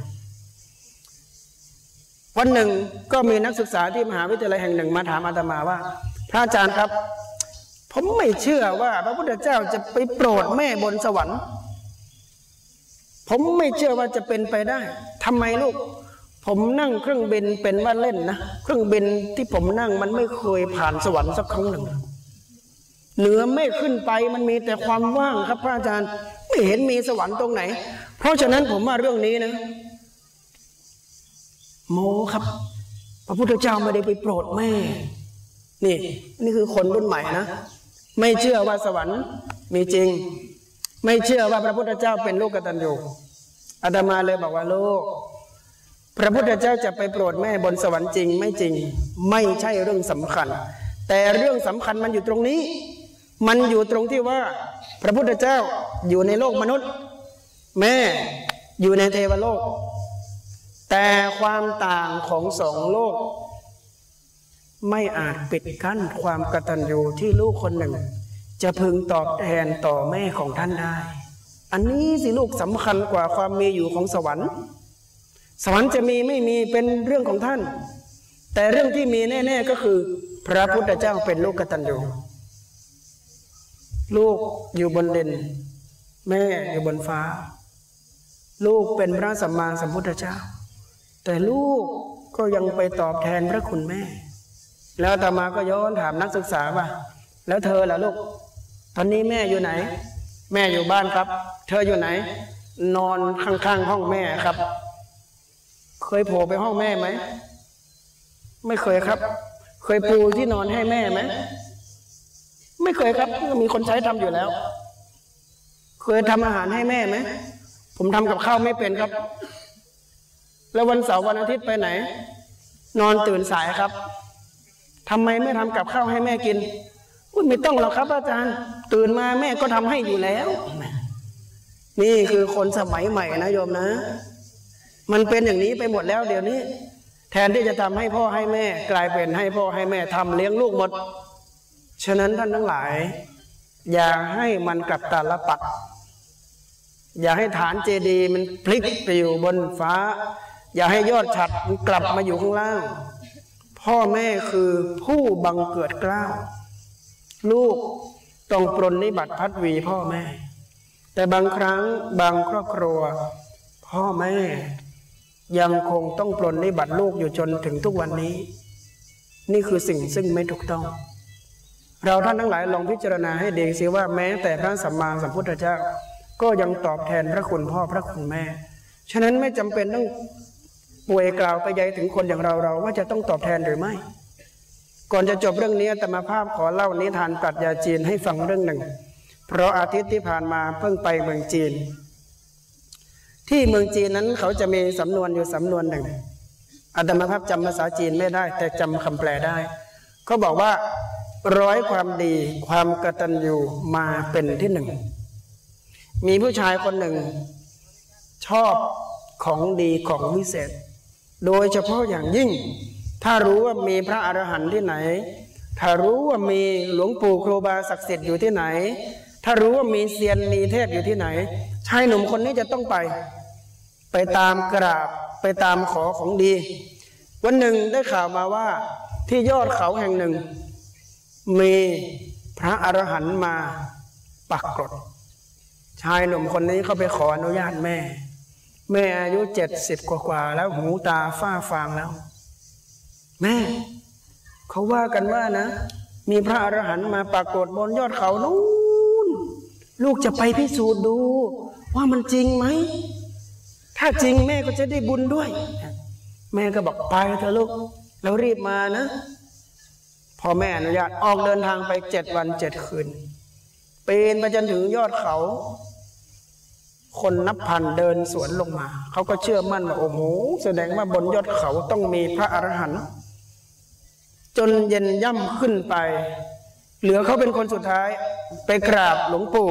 วันหนึ่งก็มีนักศึกษาที่มหาวิทยาลัยแห่งหนึ่งมาถามอาตมาว่าพระอาจารย์ครับผมไม่เชื่อว่าพระพุทธเจ้าจะไปโปรดแม่บนสวรรค์ผมไม่เชื่อว่าจะเป็นไปได้ทำไมลูกผมนั่งเครื่องบินเป็นว่าเล่นนะเครื่องบินที่ผมนั่งมันไม่เคยผ่านสวรรค์สักครั้งหนึ่งเหนือไม่ขึ้นไปมันมีแต่ความว่างครับพระอาจารย์ไม่เห็นมีสวรรค์ตรงไหนเพราะฉะนั้นผมว่าเรื่องนี้นะโมครับพระพุทธเจ้าไม่ได้ไปโปรดแม่นี่นี่คือคนรุ่นใหม่นะไม่เชื่อว่าสวรรค์มีจริงไม่เชื่อว่าพระพุทธเจ้าเป็นลูกกตัญญูอาตมาเลยบอกว่าลูกพระพุทธเจ้าจะไปโปรดแม่บนสวรรค์จริงไม่จริงไม่ใช่เรื่องสำคัญแต่เรื่องสำคัญมันอยู่ตรงนี้มันอยู่ตรงที่ว่าพระพุทธเจ้าอยู่ในโลกมนุษย์แม่อยู่ในเทวโลกแต่ความต่างของสองโลกไม่อาจปิดกั้นความกตัญญูที่ลูกคนหนึ่งจะพึงตอบแทนต่อแม่ของท่านได้อันนี้สิลูกสำคัญกว่าความมีอยู่ของสวรรค์สวรรค์จะมีไม่มีเป็นเรื่องของท่านแต่เรื่องที่มีแน่ๆก็คือพระพุทธเจ้าเป็นลูกกตัญญูลูกอยู่บนดินแม่อยู่บนฟ้าลูกเป็นพระสัมมาสัมพุทธเจ้าแต่ลูกก็ยังไปตอบแทนพระคุณแม่แล้วอาตมาก็ย้อนถามนักศึกษาว่าแล้วเธอล่ะลูกตอนนี้แม่อยู่ไหนแม่อยู่บ้านครับเธออยู่ไหนนอนข้างๆห้องแม่ครับเคยโผล่ไปห้องแม่ไหมไม่เคยครับเคยปูที่นอนให้แม่ไหมไม่เคยครับมีคนใช้ทำอยู่แล้วเคยทำอาหารให้แม่ไหมผมทำกับข้าวไม่เป็นครับแล้ววันเสาร์วันอาทิตย์ไปไหนนอนตื่นสายครับทำไมไม่ทำกับข้าวให้แม่กินอุ้ยไม่ต้องหรอกครับอาจารย์ตื่นมาแม่ก็ทำให้อยู่แล้วนี่คือคนสมัยใหม่นะโยมนะมันเป็นอย่างนี้ไปหมดแล้วเดี๋ยวนี้แทนที่จะทำให้พ่อให้แม่กลายเป็นให้พ่อให้แม่ทำเลี้ยงลูกหมดฉะนั้นท่านทั้งหลายอย่าให้มันกลับตาลปัดอย่าให้ฐานเจดีย์มันพลิกไปอยู่บนฟ้าอย่าให้ยอดฉัตรมันกลับมาอยู่ข้างล่างพ่อแม่คือผู้บังเกิดเกล้าลูกต้องปรนนิบัติพัดวีพ่อแม่แต่บางครั้งบางครอบครัวพ่อแม่ยังคงต้องปรนนิบัติลูกอยู่จนถึงทุกวันนี้นี่คือสิ่งซึ่งไม่ถูกต้องเราท่านทั้งหลายลองพิจารณาให้ดีสิว่าแม้แต่พระสัมมาสัมพุทธเจ้าก็ยังตอบแทนพระคุณพ่อพระคุณแม่ฉะนั้นไม่จำเป็นต้องป่วยกล่าวไปใยถึงคนอย่างเราเราว่าจะต้องตอบแทนหรือไม่ก่อนจะจบเรื่องนี้อาตมาภาพขอเล่านิทานปรัชญาจีนให้ฟังเรื่องหนึ่งเพราะอาทิตย์ที่ผ่านมาเพิ่งไปเมืองจีนที่เมืองจีนนั้นเขาจะมีสำนวนอยู่สำนวนหนึ่งอาตมาภาพจำภาษาจีนไม่ได้แต่จำคำแปลได้เขาบอกว่าร้อยความดีความกตัญญูมาเป็นที่หนึ่งมีผู้ชายคนหนึ่งชอบของดีของวิเศษโดยเฉพาะอย่างยิ่งถ้ารู้ว่ามีพระอรหันต์ที่ไหนถ้ารู้ว่ามีหลวงปู่ครูบาศักดิ์สิทธิ์อยู่ที่ไหนถ้ารู้ว่ามีเซียนมีเทพอยู่ที่ไหนชายหนุ่มคนนี้จะต้องไปไปตามกราบไปตามขอของดีวันหนึ่งได้ข่าวมาว่าที่ยอดเขาแห่งหนึ่งมีพระอรหันต์มาปรากฏชายหนุ่มคนนี้เขาไปขออนุญาตแม่แม่อายุเจ็ดสิบกว่าๆแล้วหูตาฝ้าฟางแล้วแม่เขาว่ากันว่านะมีพระอรหันต์มาปรากฏบนยอดเขานู้นลูกจะไปพิสูจน์ดูว่ามันจริงไหมถ้าจริงแม่ก็จะได้บุญด้วยแม่ก็บอกไปเถอะลูกแล้วรีบมานะพอแม่อนุญาตออกเดินทางไปเจ็ดวันเจ็ดคืนปีนไปจนถึงยอดเขาคนนับพันเดินสวนลงมาเขาก็เชื่อมั่นว่าโอ้โหแสดงว่าบนยอดเขาต้องมีพระอรหันต์จนเย็นย่ำขึ้นไปเหลือเขาเป็นคนสุดท้ายไปกราบหลวงปู่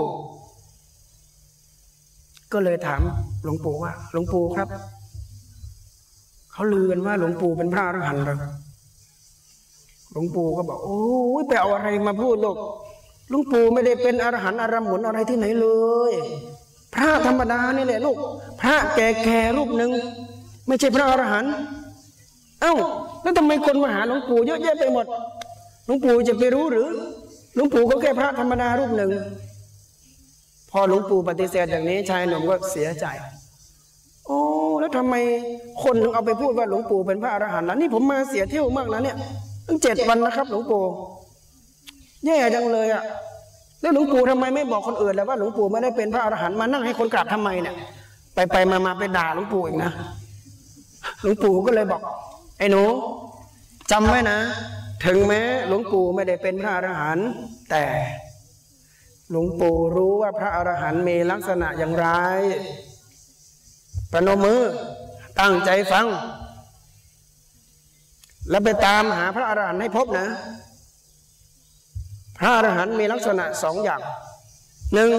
ก็เลยถามหลวงปู่ว่าหลวงปู่ครับเขาลือกันว่าหลวงปู่เป็นพระอรหันต์เหรอหลวงปู่ก็บอกโอ้ยไปเอาอะไรมาพูดลูกหลวงปู่ไม่ได้เป็นอรหันต์อรหมุนอะไรที่ไหนเลยพระธรรมดานี่แหละลูกพระแก่ๆรูปหนึ่งไม่ใช่พระอรหันต์เอ้าแล้วทำไมคนมาหาหลวงปู่เยอะแยะไปหมดหลลวงปู่จะไปรู้หรือหลวงปู่ก็แค่พระธรรมดารูปหนึ่งพอหลวงปู่ปฏิเสธอย่างนี้ชายหนุ่มก็เสียใจโอ้แล้วทำไมคนถึงเอาไปพูดว่าหลวงปู่เป็นพระอรหันต์ล่ะนี่ผมมาเสียเที่ยวมากนะเนี่ยตั้งเจ็ดวันนะครับหลวงปู่แย่จังเลยอ่ะแล้วหลวงปู่ทำไมไม่บอกคนอื่นแล้วว่าหลวงปู่ไม่ได้เป็นพระอรหันต์มานั่งให้คนกราบทำไมเนี่ยไปไปมามาไปด่าหลวงปู่อีกนะหลวงปู่ก็เลยบอกไอ้หนูจำไว้นะถึงแม้หลวงปู่ไม่ได้เป็นพระอรหันต์แต่หลวงปู่รู้ว่าพระอรหันต์มีลักษณะอย่างไรประนมมือตั้งใจฟังแล้วไปตามหาพระอรหันต์ให้พบนะพระอรหันต์มีลักษณะสองอย่างหนึ่ง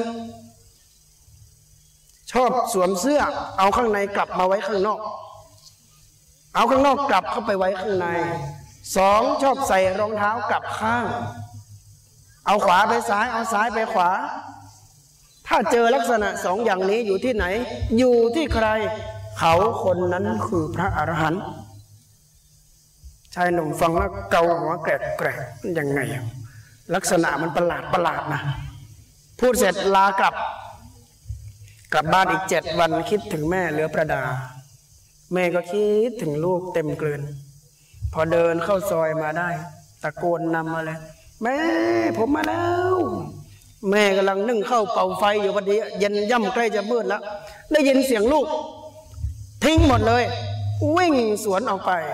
ชอบสวมเสื้อเอาข้างในกลับมาไว้ข้างนอกเอาข้างนอกกลับเข้าไปไว้ข้างในสองชอบใส่รองเท้ากลับข้างเอาขวาไปซ้ายเอาซ้ายไปขวาถ้าเจอลักษณะสองอย่างนี้อยู่ที่ไหนอยู่ที่ใครเขาคนนั้นคือพระอรหันต์ชายหนุ่มฟังแล้วเกาหัวแกรกแกรกยังไงลักษณะมันประหลาดประหลาดนะพูดเสร็จลากลับกลับบ้านอีกเจ็ดวันคิดถึงแม่เหลือประดาแม่ก็คิดถึงลูกเต็มเกลือนพอเดินเข้าซอยมาได้ตะโกนนำมาเลยแม่ผมมาแล้วแม่กำลังนึ่งข้าวเป่าไฟอยู่พอดีเย็นย่ำใกล้จะมืดแล้วได้ยินเสียงลูกทิ้งหมดเลยวิ่งสวนออกไป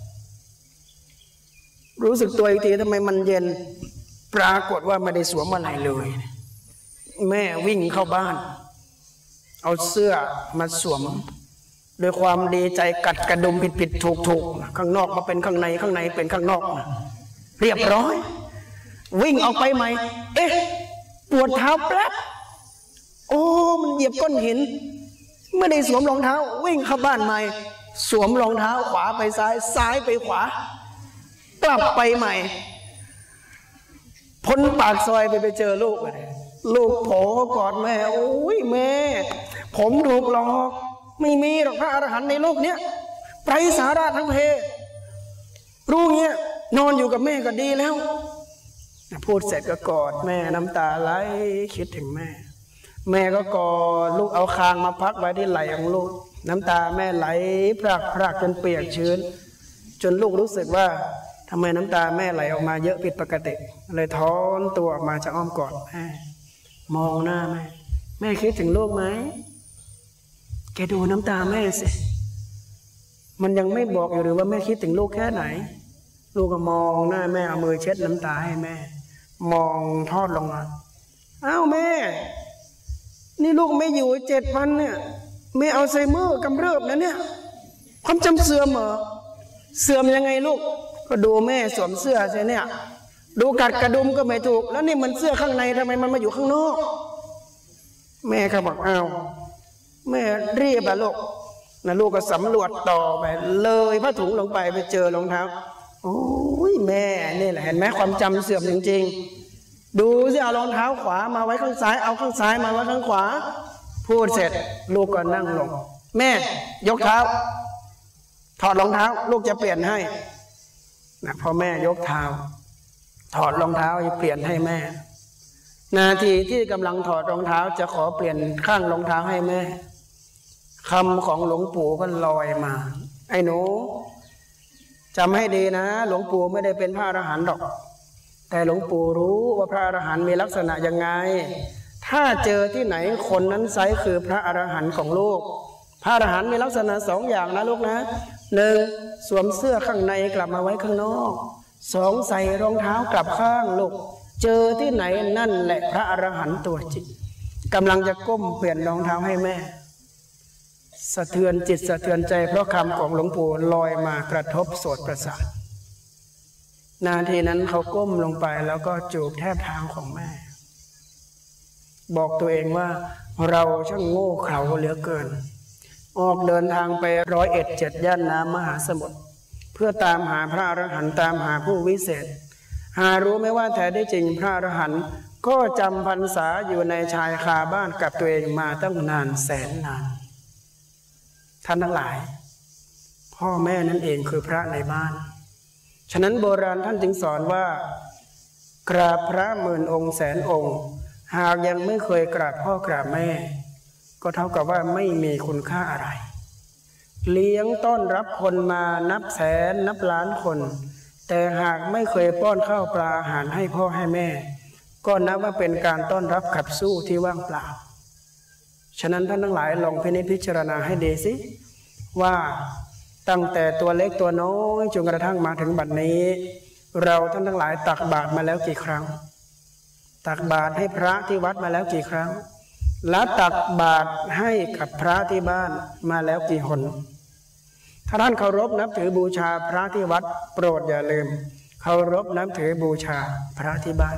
รู้สึกตัวอีกทีทำไมมันเย็นปรากฏว่าไม่ได้สวมอะไรเลยแม่วิ่งเข้าบ้านเอาเสื้อมาสวมโดยความดีใจกัดกระดุมผิดผิดถูกถูกข้างนอกมาเป็นข้างในข้างในเป็นข้างนอกเรียบร้อยวิ่งออกไปใหม่เอ๊ะปวดเท้าแป๊บโอ้มันเหยียบก้อนหินไม่ได้สวมรองเท้าวิ่งเข้าบ้านใหม่สวมรองเท้าขวาไปซ้ายซ้ายไปขวากลับไปใหม่พ้นปากซอยไปไปเจอลูกลูกโผล่กอดแม่โอ้ยแม่ผมถูกหลอกไม่มีหรอกพระอรหันต์ในโลกเนี้ยไร้สาระทั้งเพรู้เงี้ยนอนอยู่กับแม่ก็ดีแล้วพูดเสร็จก็กอดแม่น้ำตาไหลคิดถึงแม่แม่ก็กอดลูกเอาคางมาพักไว้ที่ไหล่ของลูกน้ำตาแม่ไหลพรากพรากจนเปียกชื้นจนลูกรู้สึกว่าทำไมน้ำตาแม่ไหลออกมาเยอะผิดปกติเลยถอนตัวออกมาจากอ้อมกอดแม่มองหน้าแม่แม่คิดถึงลูกไหมแกดูน้ำตาแม่สิมันยังไม่บอกอยู่หรือว่าแม่คิดถึงลูกแค่ไหนลูกก็มองหน้าแม่เอามือเช็ดน้ำตาให้แม่มองทอดลงมาอ้าวแม่นี่ลูกไม่อยู่เจ็ดวันเนี่ยแม่อัลไซเมอร์กำเริบนะเนี่ยความจำเสื่อมเหรอเสื่อมยังไงลูกก็ดูแม่สวมเสื้อใช่เนี่ยดูกัดกระดุมก็ไม่ถูกแล้วนี่มันเสื้อข้างในทำไมมันมาอยู่ข้างนอกแม่ก็บอกอ้าวแม่เรียบอะลูกนะลูกก็สำรวจต่อไปเลยผ้าถุงลงไปไปเจอรองเท้าโอ้ยแม่นี่แหละเห็นไหมความจำเสื่อมจริงๆดูสิเอารองเท้าขวามาไว้ข้างซ้ายเอาข้างซ้ายมาไว้ข้างขวาพูดเสร็จลูกก็นั่งลงแม่ยกเท้าถอดรองเท้าลูกจะเปลี่ยนให้นะพอแม่ยกเท้าถอดรองเท้าจะเปลี่ยนให้แม่นาทีที่กำลังถอดรองเท้าจะขอเปลี่ยนข้างรองเท้าให้แม่คำของหลวงปู่ก็ลอยมาไอ้หนูจำให้ดีนะหลวงปู่ไม่ได้เป็นพระอรหันต์หรอกแต่หลวงปู่รู้ว่าพระอรหันต์มีลักษณะยังไงถ้าเจอที่ไหนคนนั้นไซคือพระอรหันต์ของลูกพระอรหันต์มีลักษณะสองอย่างนะลูกนะหนึ่งสวมเสื้อข้างในกลับมาไว้ข้างนอกสองใส่รองเท้ากลับข้างลูกเจอที่ไหนนั่นแหละพระอรหันต์ตัวจริงกำลังจะก้มเปลี่ยนรองเท้าให้แม่สะเทือนจิตสะเทือนใจเพราะคำของหลวงปู่ลอยมากระทบโสตประสาทนาทีนั้นเขาก้มลงไปแล้วก็จูบแทบเท้าของแม่บอกตัวเองว่าเราช่างโง่เขลาเหลือเกินออกเดินทางไปร้อยเอ็ดเจ็ดย่านน้ำมหาสมุทรเพื่อตามหาพระอรหันต์ตามหาผู้วิเศษหารู้ไหมว่าแท้ได้จริงพระอรหันต์ก็จำพรรษาอยู่ในชายคาบ้านกับตัวเองมาตั้งนานแสนนานท่านทั้งหลายพ่อแม่นั่นเองคือพระในบ้านฉะนั้นโบราณท่านจึงสอนว่ากราบพระหมื่นองค์แสนองค์หากยังไม่เคยกราบพ่อกราบแม่ก็เท่ากับว่าไม่มีคุณค่าอะไรเลี้ยงต้อนรับคนมานับแสนนับล้านคนแต่หากไม่เคยป้อนข้าวปลาอาหารให้พ่อให้แม่ก็นับว่าเป็นการต้อนรับขับสู้ที่ว่างเปล่าฉะนั้นท่านทั้งหลายลองพินิจพิจารณาให้ดีสิว่าตั้งแต่ตัวเล็กตัวน้อยจนกระทั่งมาถึงบัดนี้เราท่านทั้งหลายตักบาตรมาแล้วกี่ครั้งตักบาตรให้พระที่วัดมาแล้วกี่ครั้งและตักบาตรให้กับพระที่บ้านมาแล้วกี่หนถ้าท่านเคารพนับถือบูชาพระที่วัดโปรดอย่าลืมเคารพนับถือบูชาพระที่บ้าน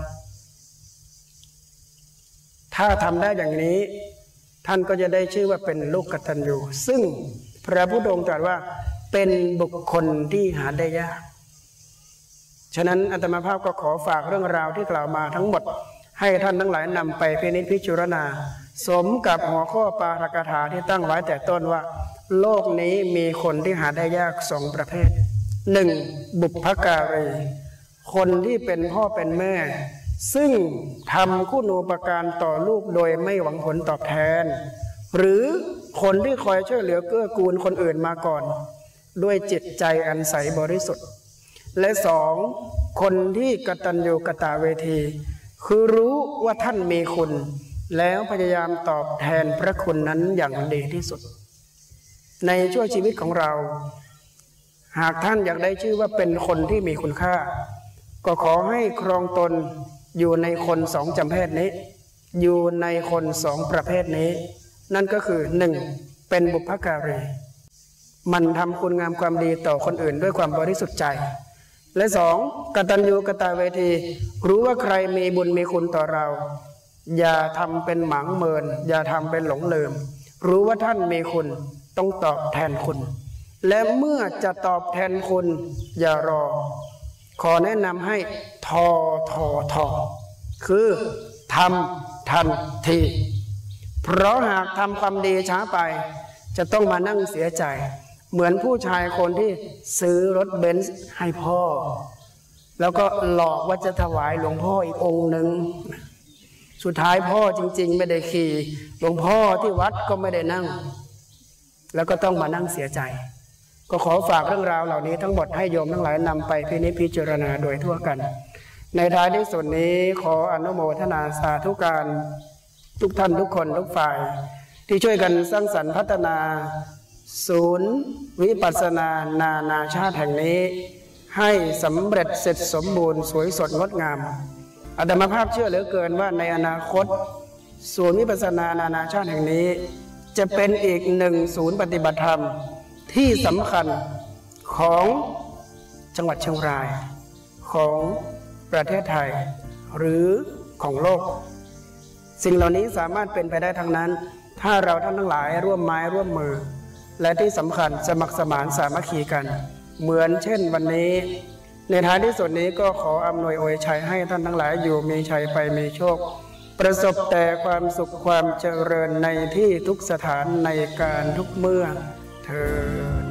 ถ้าทำได้อย่างนี้ท่านก็จะได้ชื่อว่าเป็นลูกกตัญญูซึ่งพระพุทธองค์ตรัสว่าเป็นบุคคลที่หาได้ยากฉะนั้นอาตมาภาพก็ขอฝากเรื่องราวที่กล่าวมาทั้งหมดให้ท่านทั้งหลายนำไปพินิจพิจารณาสมกับหัวข้อปาฐกถาที่ตั้งไว้แต่ต้นว่าโลกนี้มีคนที่หาได้ยากสองประเภทหนึ่งบุพการีคนที่เป็นพ่อเป็นแม่ซึ่งทำคุณูปการต่อลูกโดยไม่หวังผลตอบแทนหรือคนที่คอยช่วยเหลือเกื้อกูลคนอื่นมาก่อนด้วยจิตใจอันใสบริสุทธิ์และสองคนที่กตัญญูกตเวทีคือรู้ว่าท่านมีคุณแล้วพยายามตอบแทนพระคุณนั้นอย่างดีที่สุดในช่วงชีวิตของเราหากท่านอยากได้ชื่อว่าเป็นคนที่มีคุณค่าก็ขอให้ครองตนอยู่ในคนสองจำเพศนี้อยู่ในคนสองประเภทนี้นั่นก็คือหนึ่งเป็นบุพการีมันทำคุณงามความดีต่อคนอื่นด้วยความบริสุทธิ์ใจและสองกตัญญูกตเวทีรู้ว่าใครมีบุญมีคุณต่อเราอย่าทำเป็นหมางเมินอย่าทำเป็นหลงลืมรู้ว่าท่านมีคุณต้องตอบแทนคุณและเมื่อจะตอบแทนคุณอย่ารอขอแนะนำให้ทอทอทอคือทำทันทีเพราะหากทำความดีช้าไปจะต้องมานั่งเสียใจเหมือนผู้ชายคนที่ซื้อรถเบนซ์ให้พ่อแล้วก็หลอกว่าจะถวายหลวงพ่ออีกองค์หนึ่งสุดท้ายพ่อจริงๆไม่ได้ขี่หลวงพ่อที่วัดก็ไม่ได้นั่งแล้วก็ต้องมานั่งเสียใจก็ขอฝากเรื่องราวเหล่านี้ทั้งหมดให้โยมทั้งหลายนำไปพินิจพิจารณาโดยทั่วกันในท้ายที่สุดนี้ขออนุโมทนาสาธุการทุกท่านทุกคนทุกฝ่ายที่ช่วยกันสร้างสรรค์พัฒนาศูนย์วิปัสสนานานาชาติแห่งนี้ให้สำเร็จเสร็จสมบูรณ์สวยสดงดงามอาตมาภาพเชื่อเหลือเกินว่าในอนาคตศูนย์วิปัสสนานานาชาติแห่งนี้จะเป็นอีกหนึ่งศูนย์ปฏิบัติธรรมที่สำคัญของจังหวัดเชียงรายของประเทศไทยหรือของโลกสิ่งเหล่านี้สามารถเป็นไปได้ทั้งนั้นถ้าเราท่านทั้งหลายร่วมไม้ร่วมมือและที่สำคัญสมัครสมานสามัคคีกันเหมือนเช่นวันนี้ในท้ายที่สุดนี้ก็ขออำนวยอวยชัยให้ท่านทั้งหลายอยู่มีชัยไปมีโชคประสบแต่ความสุขความเจริญในที่ทุกสถานในการทุกเมื่อเธอ